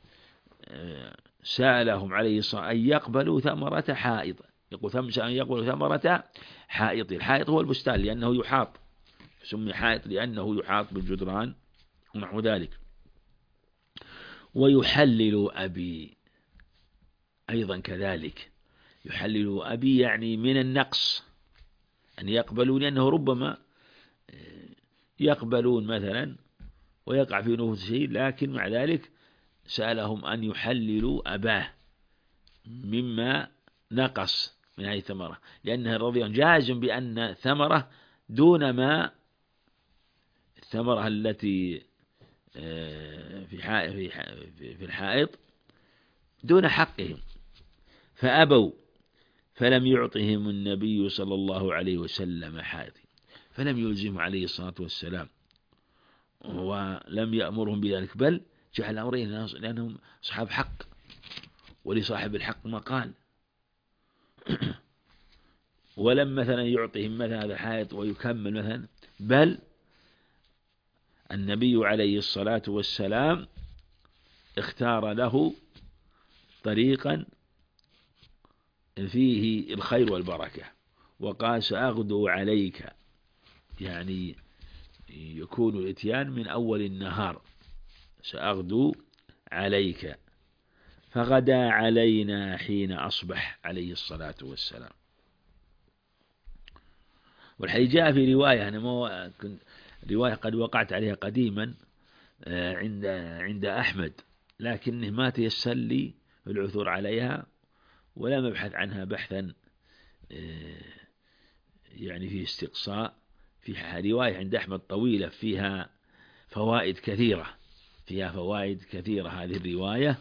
سألهم عليه الصلاة أن يقبلوا ثمرة حائط، يقول أن يقبلوا ثمرة حائط. الحائط هو البستان لأنه يحاط، سمي حائط لأنه يحاط بالجدران ونحو ذلك. ويحلل أبي أيضا كذلك، يحلل أبي يعني من النقص، أن يقبلوا، لأنه ربما يقبلون مثلا ويقع في نفوس شيء، لكن مع ذلك سألهم أن يحللوا أباه مما نقص من هذه الثمرة، لأنه رضي الله جازم بأن ثمرة دون ما الثمرة التي في في الحائط دون حقهم. فأبوا، فلم يعطهم النبي صلى الله عليه وسلم حائط، فلم يلزم عليه الصلاة والسلام ولم يأمرهم بذلك، بل جعل أمرين لأنهم أصحاب حق، ولصاحب الحق مقال. ولم مثلا يعطهم مثلا هذا حائط ويكمل مثلا، بل النبي عليه الصلاة والسلام اختار له طريقا فيه الخير والبركة، وقال سأغدو عليك، يعني يكون الإتيان من أول النهار، سأغدو عليك. فغدا علينا حين أصبح عليه الصلاة والسلام. والحديث جاء في رواية، أنا ما رواية قد وقعت عليها قديما عند عند أحمد، لكنه ما تيسر لي العثور عليها ولا مبحث عنها بحثا يعني في استقصاء. في رواية عند أحمد طويلة فيها فوائد كثيرة، فيها فوائد كثيرة هذه الرواية،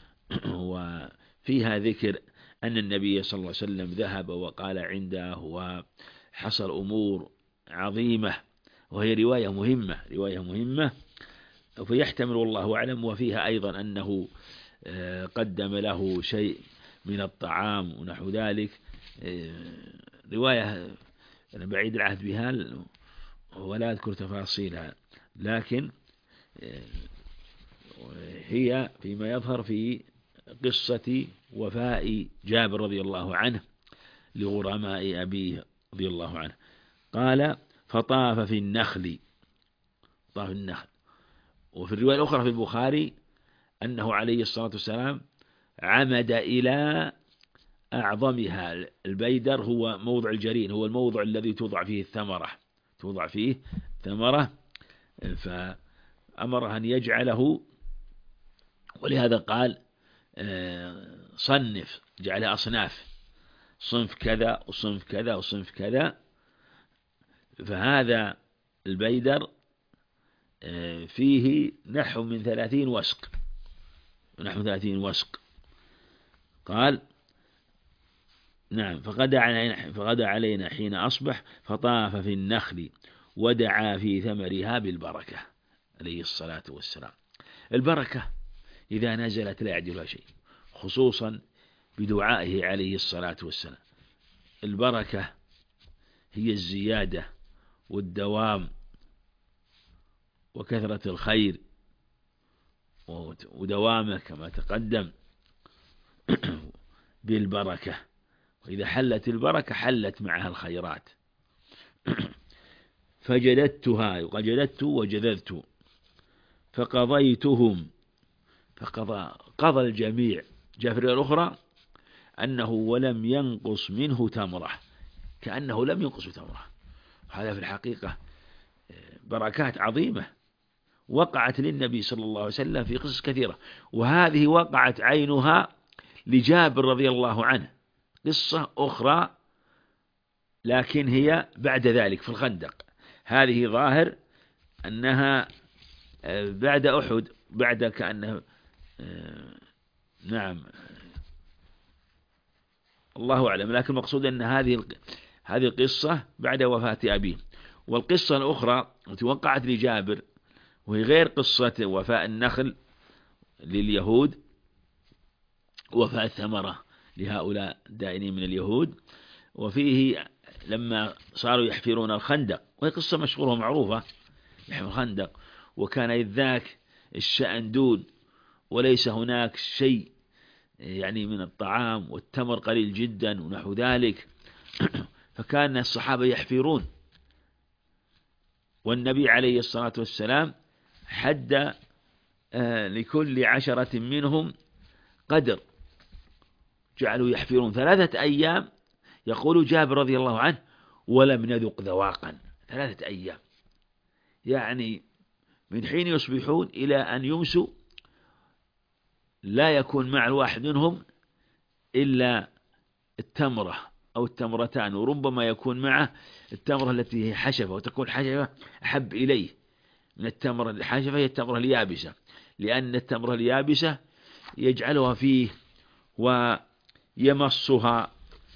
وفيها ذكر أن النبي صلى الله عليه وسلم ذهب وقال عنده وحصل أمور عظيمة، وهي رواية مهمة رواية مهمة فيحتمل والله أعلم. وفيها أيضا أنه قدم له شيء من الطعام ونحو ذلك، رواية أنا بعيد العهد بها ولا أذكر تفاصيلها، لكن هي فيما يظهر في قصة وفاء جابر رضي الله عنه لغرماء أبيه رضي الله عنه. قال فطاف في النخل، طاف النخل. وفي الرواية الأخرى في البخاري أنه عليه الصلاة والسلام عمد إلى أعظمها. البيدر هو موضع الجرين، هو الموضع الذي توضع فيه الثمرة توضع فيه ثمرة، فأمره أن يجعله، ولهذا قال صنف، جعلها أصناف، صنف كذا وصنف كذا وصنف كذا. فهذا البيدر فيه نحو من ثلاثين وسق، نحو ثلاثين وسق. قال نعم فغدا علينا, فغدا علينا حين أصبح فطاف في النخل ودعا في ثمرها بالبركة عليه الصلاة والسلام. البركة إذا نزلت لا يعدلها شيء، خصوصا بدعائه عليه الصلاة والسلام. البركة هي الزيادة والدوام وكثرة الخير ودوامه كما تقدم بالبركة، وإذا حلت البركة حلت معها الخيرات. فجددتها، وجددت وجددت، فقضيتهم، فقضى قضى الجميع. جاء في الرواية الأخرى أنه ولم ينقص منه تمرة، كأنه لم ينقص تمرة. هذا في الحقيقة بركات عظيمة وقعت للنبي صلى الله عليه وسلم في قصص كثيرة، وهذه وقعت عينها لجابر رضي الله عنه، قصة أخرى لكن هي بعد ذلك في الخندق. هذه ظاهر أنها بعد أحد، بعد كأنه نعم الله أعلم، لكن المقصود أن هذه هذه القصة بعد وفاة أبيه. والقصة الأخرى التي وقعت لجابر وهي غير قصة وفاء النخل لليهود، وفاء الثمرة لهؤلاء الدائنين من اليهود. وفيه لما صاروا يحفرون الخندق، وهي قصة مشهورة ومعروفة، يحفر الخندق، وكان إذ ذاك الشأن دون، وليس هناك شيء يعني من الطعام، والتمر قليل جدا ونحو ذلك، فكان الصحابة يحفرون، والنبي عليه الصلاة والسلام حد لكل عشرة منهم قدر، جعلوا يحفرون ثلاثة أيام. يقول جابر رضي الله عنه: ولم نذق ذواقا. ثلاثة أيام يعني من حين يصبحون إلى أن يمسوا لا يكون مع الواحد منهم إلا التمرة أو التمرتان، وربما يكون معه التمرة التي هي حشفة، وتكون حشفة أحب إليه من التمرة الحشفة، هي التمرة اليابسة، لأن التمرة اليابسة يجعلها فيه ويمصها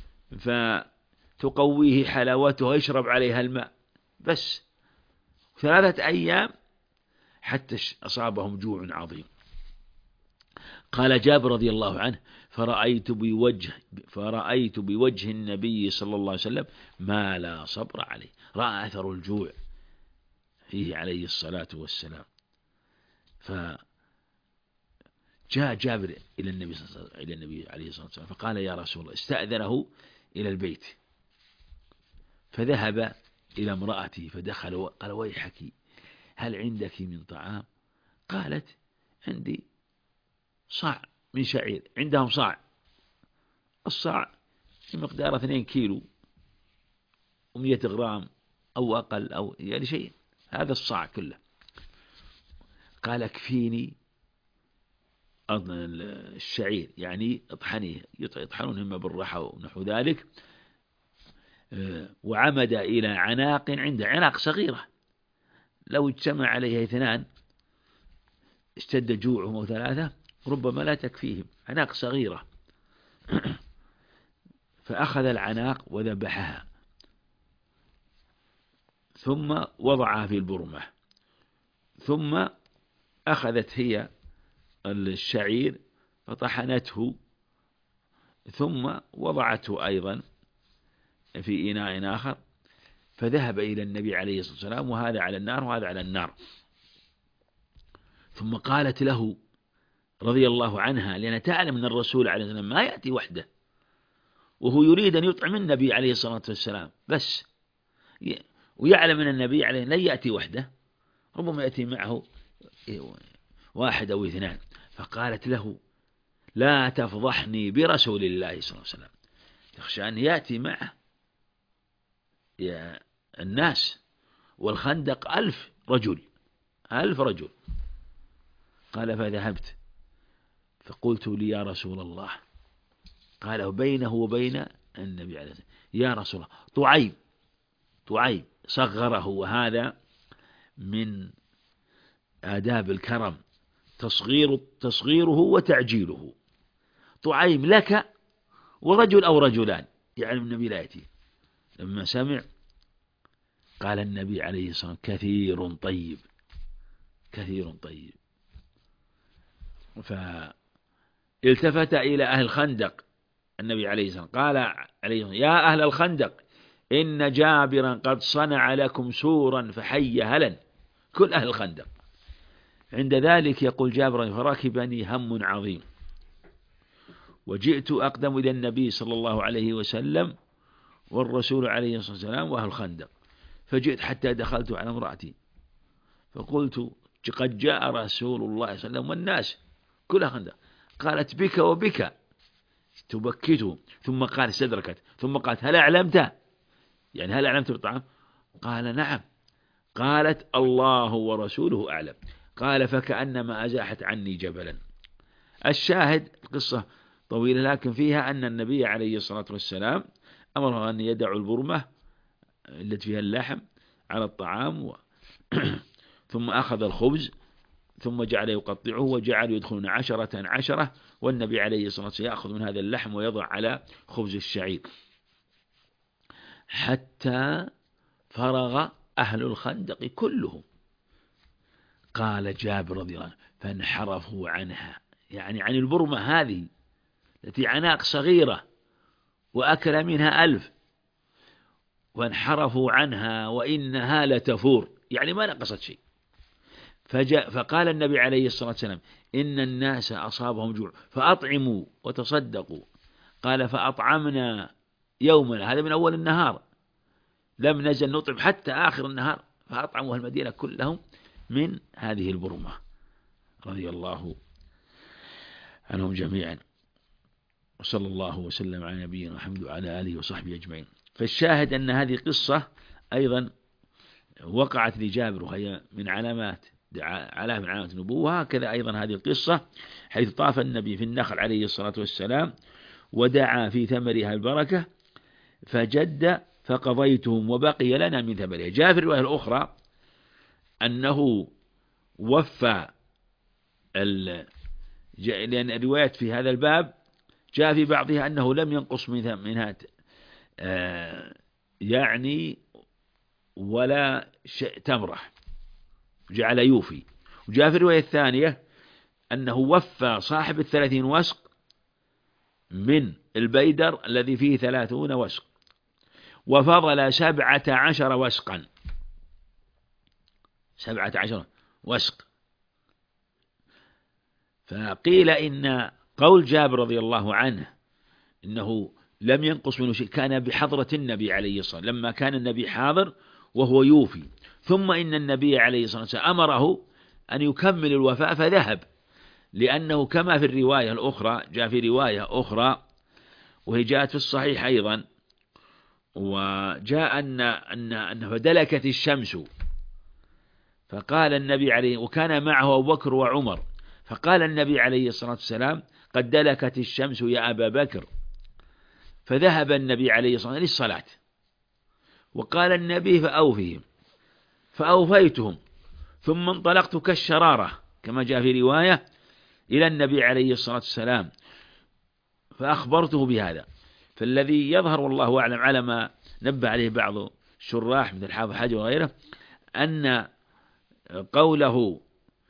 فتقويه حلاوتها ويشرب عليها الماء بس. ثلاثة أيام حتى أصابهم جوع عظيم. قال جابر رضي الله عنه: فرأيت بوجه فرأيت بوجه النبي صلى الله عليه وسلم ما لا صبر عليه. رأى أثر الجوع فيه عليه الصلاة والسلام. فجاء جابر إلى النبي صلى الله عليه وسلم إلى النبي عليه الصلاة والسلام فقال: يا رسول الله. استأذنه إلى البيت، فذهب إلى امرأته فدخل، قال: ويحك، هل عندك من طعام؟ قالت: عندي صاع من شعير. عندهم صاع، الصاع بمقدار اثنين كيلو ومئة غرام أو أقل، أو يعني شيء، هذا الصاع كله. قال: اكفيني الشعير، يعني اطحنيه، يطحنون هم بالرحى ونحو ذلك. وعمد إلى عناق عنده، عناق صغيرة لو اجتمع عليها اثنان اشتد جوعهم أو ثلاثة ربما لا تكفيهم، عناق صغيرة. فأخذ العناق وذبحها، ثم وضعها في البرمة، ثم أخذت هي الشعير فطحنته، ثم وضعته أيضا في إناء آخر، فذهب إلى النبي عليه الصلاة والسلام، وهذا على النار وهذا على النار. ثم قالت له رضي الله عنها، لأن تعلم أن الرسول عليه الصلاة والسلام ما يأتي وحده، وهو يريد أن يطعم النبي عليه الصلاة والسلام بس، ويعلم أن النبي عليه لن يأتي وحده، ربما يأتي معه واحد أو اثنان. فقالت له: لا تفضحني برسول الله صلى الله عليه وسلم، يخشى أن يأتي معه يا الناس، والخندق ألف رجل ألف رجل. قال: فذهبت فقلت لي يا رسول الله. قال: بينه وبين النبي عليه الصلاة والسلام: يا رسول الله. طعيم طعيم صغره، وهذا من آداب الكرم، تصغير تصغيره وتعجيله. طعيم لك ورجل أو رجلان، يعني النبي لا يأتي. لما سمع قال النبي عليه الصلاة والسلام: كثير طيب كثير طيب. فالتفت إلى أهل الخندق النبي عليه الصلاة والسلام، قال عليه الصلاة: يا أهل الخندق، إن جابرا قد صنع لكم سورا فحي هلا. كل أهل الخندق. عند ذلك يقول جابر: فركبني هم عظيم، وجئت أقدم إلى النبي صلى الله عليه وسلم والرسول عليه الصلاة والسلام وأهل الخندق، فجئت حتى دخلت على امرأتي فقلت: قد جاء رسول الله صلى الله عليه وسلم والناس كلها خندق. قالت: بك وبك، تبكته. ثم قال استدركت، ثم قالت: هل أعلمت؟ يعني هل أعلمت بالطعام؟ قال: نعم. قالت: الله ورسوله أعلم. قال: فكأنما أزاحت عني جبلا. الشاهد القصة طويلة، لكن فيها أن النبي عليه الصلاة والسلام أمره أن يدعوا البرمة التي فيها اللحم على الطعام و... ثم أخذ الخبز ثم جعل يقطعه، وجعل يدخلون عشرة عشرة، والنبي عليه الصلاة والسلام يأخذ من هذا اللحم ويضع على خبز الشعير حتى فرغ أهل الخندق كلهم. قال جابر رضي الله عنه فانحرفوا عنها، يعني عن البرمة هذه التي عناق صغيرة وأكل منها ألف، وانحرفوا عنها وإنها لتفور، يعني ما نقصت شيء. فجاء فقال النبي عليه الصلاة والسلام إن الناس أصابهم جوع فأطعموا وتصدقوا. قال فأطعمنا يومنا، هذا من أول النهار، لم نزل نطعم حتى آخر النهار، فأطعموا المدينة كلهم من هذه البرمة رضي الله عنهم جميعا. وصلى الله وسلم على نبينا محمد وعلى آله وصحبه أجمعين. فالشاهد أن هذه قصة أيضا وقعت لجابر، وهي من علامات علامة من علامات النبوة. هكذا أيضا هذه القصة حيث طاف النبي في النخل عليه الصلاة والسلام ودعا في ثمرها البركة فجد فقضيتهم وبقي لنا من ثمرها. جاء في الرواية الأخرى أنه وفى ال... لأن الروايات في هذا الباب جاء في بعضها أنه لم ينقص منها آه يعني ولا شيء تمره، جعل يوفي. وجاء في الرواية الثانية أنه وفى صاحب الثلاثين وسق من البيدر الذي فيه ثلاثون وسق، وفضل سبعة عشر وسقا، سبعة عشر وسق. فقيل إن قول جابر رضي الله عنه إنه لم ينقص منه شيء كان بحضرة النبي عليه الصلاة والسلام، لما كان النبي حاضر وهو يوفي، ثم إن النبي عليه الصلاة والسلام أمره أن يكمل الوفاء فذهب، لأنه كما في الرواية الأخرى، جاء في رواية أخرى وهي جاءت في الصحيح أيضا، وجاء أن أن أن فدلكت الشمس، فقال النبي عليه، وكان معه أبو بكر وعمر، فقال النبي عليه الصلاة والسلام قد دلكت الشمس يا أبا بكر، فذهب النبي عليه الصلاة والسلام للصلاة، وقال النبي فأوفهم، فأوفيتهم، ثم انطلقت كالشرارة كما جاء في رواية إلى النبي عليه الصلاة والسلام فأخبرته بهذا. فالذي يظهر والله أعلم على ما نبه عليه بعض الشراح مثل حافظ حجر وغيره أن قوله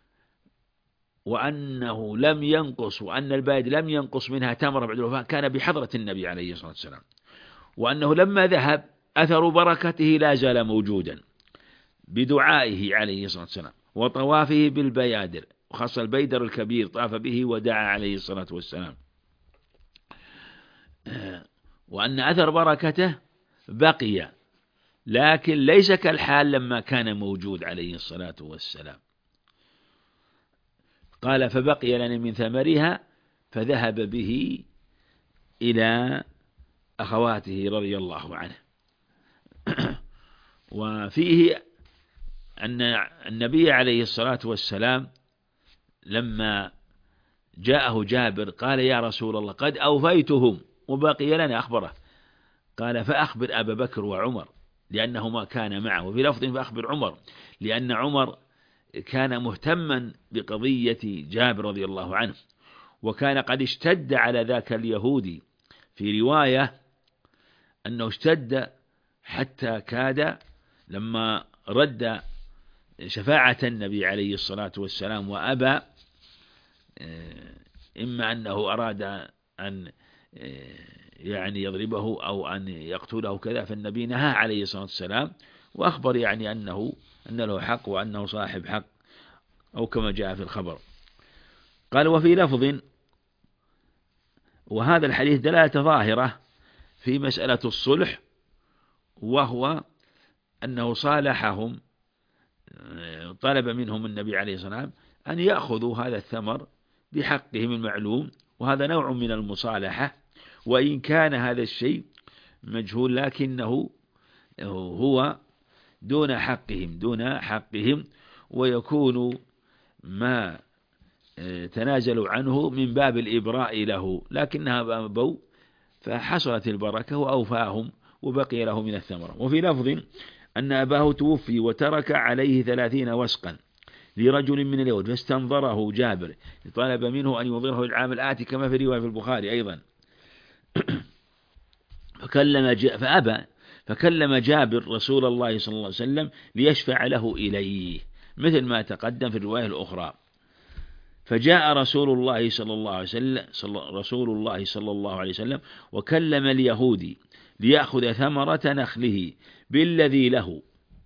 وأنه لم ينقص، وأن البائد لم ينقص منها تمر بعد الوفاة كان بحضرة النبي عليه الصلاة والسلام، وأنه لما ذهب أثر بركته لا زال موجودا بدعائه عليه الصلاة والسلام وطوافه بالبيادر، وخاصة البيدر الكبير طاف به ودعا عليه الصلاة والسلام، وأن أثر بركته بقي، لكن ليس كالحال لما كان موجود عليه الصلاة والسلام. قال فبقي لنا من ثمرها، فذهب به إلى أخواته رضي الله عنه. وفيه أن النبي عليه الصلاة والسلام لما جاءه جابر قال يا رسول الله قد أوفيتهم وبقي لنا، أخبره، قال فأخبر أبا بكر وعمر لأنهما كان معه، وفي لفظ فأخبر عمر، لأن عمر كان مهتما بقضية جابر رضي الله عنه، وكان قد اشتد على ذاك اليهودي، في رواية أنه اشتد حتى كاد لما رد شفاعة النبي عليه الصلاة والسلام وأبى، إما أنه أراد أن يعني يضربه أو أن يقتله كذا، فالنبي نهى عليه الصلاة والسلام وأخبر يعني أنه أن له حق وأنه صاحب حق، أو كما جاء في الخبر. قال وفي لفظ، وهذا الحديث دلالة ظاهرة في مسألة الصلح، وهو أنه صالحهم، طلب منهم النبي عليه الصلاة والسلام أن يأخذوا هذا الثمر بحقهم المعلوم، وهذا نوع من المصالحة، وإن كان هذا الشيء مجهول لكنه هو دون حقهم دون حقهم ويكون ما تنازلوا عنه من باب الإبراء له، لكنها أبوا فحصلت البركة وأوفاهم وبقي له من الثمرة. وفي لفظ أن أباه توفي وترك عليه ثلاثين وسقا لرجل من اليهود، فاستنظره جابر طلب منه أن ينظره العام الآتي كما في رواية في البخاري أيضا فكلم فأبى، فكلم جابر رسول الله صلى الله عليه وسلم ليشفع له إليه، مثل ما تقدم في الرواية الأخرى. فجاء رسول الله صلى الله عليه وسلم رسول الله صلى الله عليه وسلم وكلم اليهودي ليأخذ ثمرة نخله بالذي له،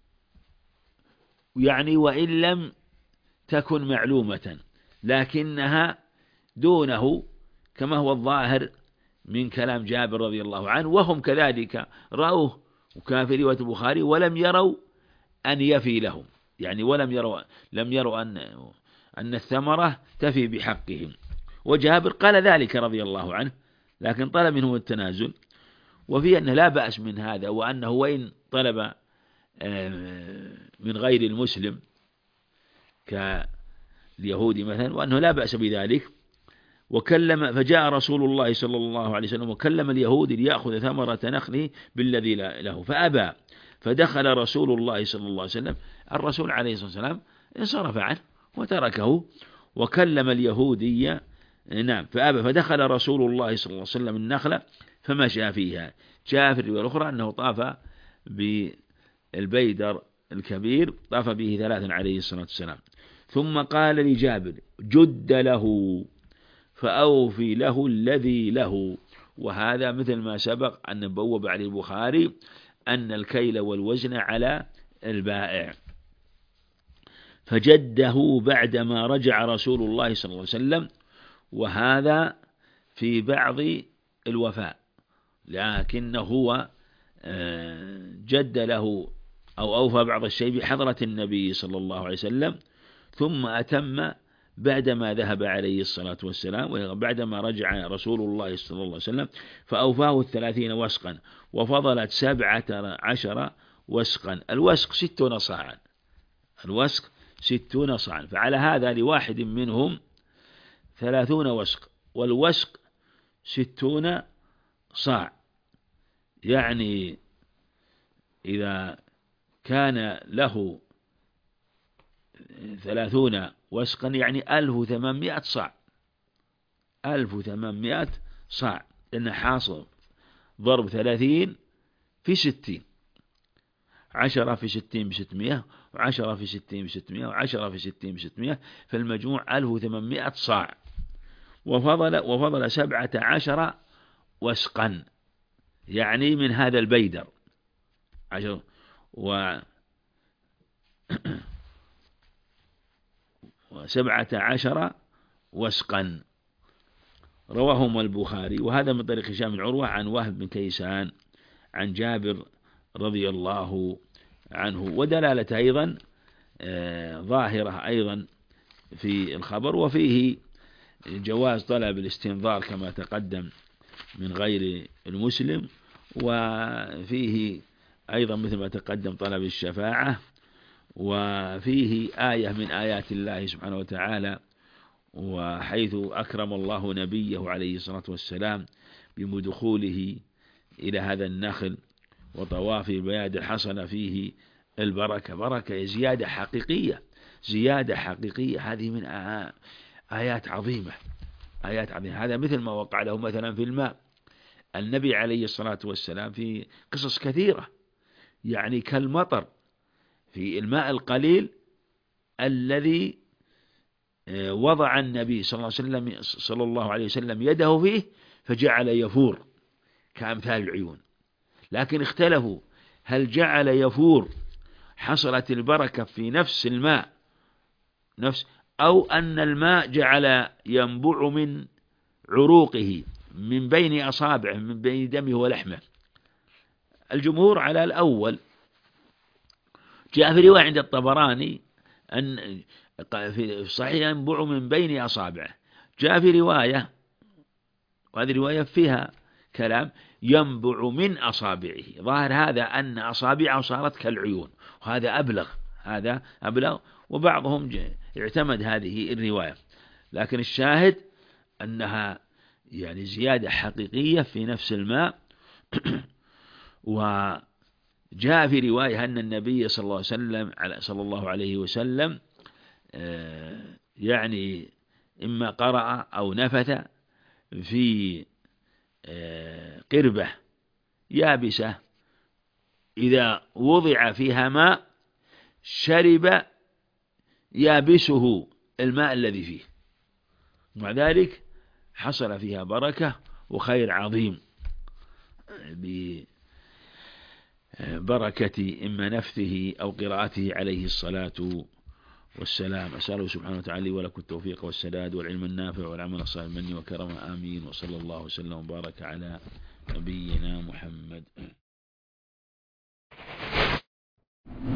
يعني وإن لم تكن معلومة لكنها دونه، كما هو الظاهر من كلام جابر رضي الله عنه، وهم كذلك رأوه وكان في رواية البخاري ولم يروا أن يفي لهم، يعني ولم يروا لم يروا أن أن الثمرة تفي بحقهم. وجابر قال ذلك رضي الله عنه، لكن طلب منهم التنازل، وفي أنه لا بأس من هذا، وأنه وإن طلب من غير المسلم كاليهودي مثلا، وأنه لا بأس بذلك. وكلم فجاء رسول الله صلى الله عليه وسلم وكلم اليهودي ليأخذ ثمرة نخله بالذي له فأبى، فدخل رسول الله صلى الله عليه وسلم، الرسول عليه الصلاة والسلام انصرف عنه وتركه، وكلم اليهودي نعم فأبى، فدخل رسول الله صلى الله عليه وسلم النخلة فمشى فيها. جاء في الرواية الأخرى أنه طاف بالبيدر الكبير، طاف به ثلاثا عليه الصلاة والسلام. ثم قال لجابر: جد له فأوفي له الذي له. وهذا مثل ما سبق أن بوب عليه البخاري أن الكيل والوزن على البائع. فجده بعدما رجع رسول الله صلى الله عليه وسلم، وهذا في بعض الوفاء، لكنه هو جد له أو أوفى بعض الشيء بحضرة النبي صلى الله عليه وسلم، ثم أتم بعدما ذهب عليه الصلاة والسلام، وبعدما رجع رسول الله صلى الله عليه وسلم فأوفاه الثلاثين وسقا، وفضلت سبعة عشر وسقا. الوسق ستون صاعا، الوسق ستون صاعا، فعلى هذا لواحد منهم ثلاثون وسق، والوسق ستون صاع، يعني إذا كان له ثلاثون وسقا يعني ألف وثمانمائة صاع، ألف وثمانمائة صاع، لأن حاصل ضرب ثلاثين في ستين، عشرة في ستين بستمائة، وعشرة في ستين بستمائة، وعشرة في ستين بستمائة، فالمجموع ألف وثمانمائة صاع. وفضل, وفضل سبعة عشر وسقا، يعني من هذا البيدر عشر و وسبعة عشر وسقا. رواهم البخاري. وهذا من طريق هشام بن عروة عن وهب بن كيسان عن جابر رضي الله عنه. ودلالة أيضا ظاهرة أيضا في الخبر، وفيه جواز طلب الاستنظار كما تقدم من غير المسلم، وفيه أيضا مثل ما تقدم طلب الشفاعة، وفيه آية من آيات الله سبحانه وتعالى، وحيث أكرم الله نبيه عليه الصلاة والسلام بمدخوله إلى هذا النخل وطواف البيادر، حصل فيه البركة، بركة زيادة حقيقية، زيادة حقيقية. هذه من آيات عظيمة، آيات عظيمة. هذا مثل ما وقع له مثلا في الماء، النبي عليه الصلاة والسلام في قصص كثيرة، يعني كالمطر في الماء القليل الذي وضع النبي صلى الله عليه وسلم صلى الله عليه وسلم يده فيه فجعل يفور كأمثال العيون. لكن اختلفوا هل جعل يفور حصلت البركة في نفس الماء نفس، أو أن الماء جعل ينبع من عروقه من بين أصابعه من بين دمه ولحمه. الجمهور على الأول. جاء في رواية عند الطبراني أن في صحيح ينبع من بين أصابعه. جاء في رواية، وهذه رواية فيها كلام، ينبع من أصابعه. ظاهر هذا أن أصابعه صارت كالعيون، وهذا أبلغ، هذا أبلغ. وبعضهم اعتمد هذه الرواية، لكن الشاهد أنها يعني زيادة حقيقية في نفس الماء. وجاء في رواية أن النبي صلى الله عليه وسلم صلى الله عليه وسلم يعني إما قرأ أو نفث في قربة يابسة إذا وضع فيها ماء شرب يابسه الماء الذي فيه، مع ذلك حصل فيها بركة وخير عظيم ببركة إما نفثه أو قراءته عليه الصلاة والسلام. أسأله سبحانه وتعالى ولكم التوفيق والسداد والعلم النافع والعمل الصالح مني وكرم، آمين. وصلى الله وسلم وبارك على نبينا محمد.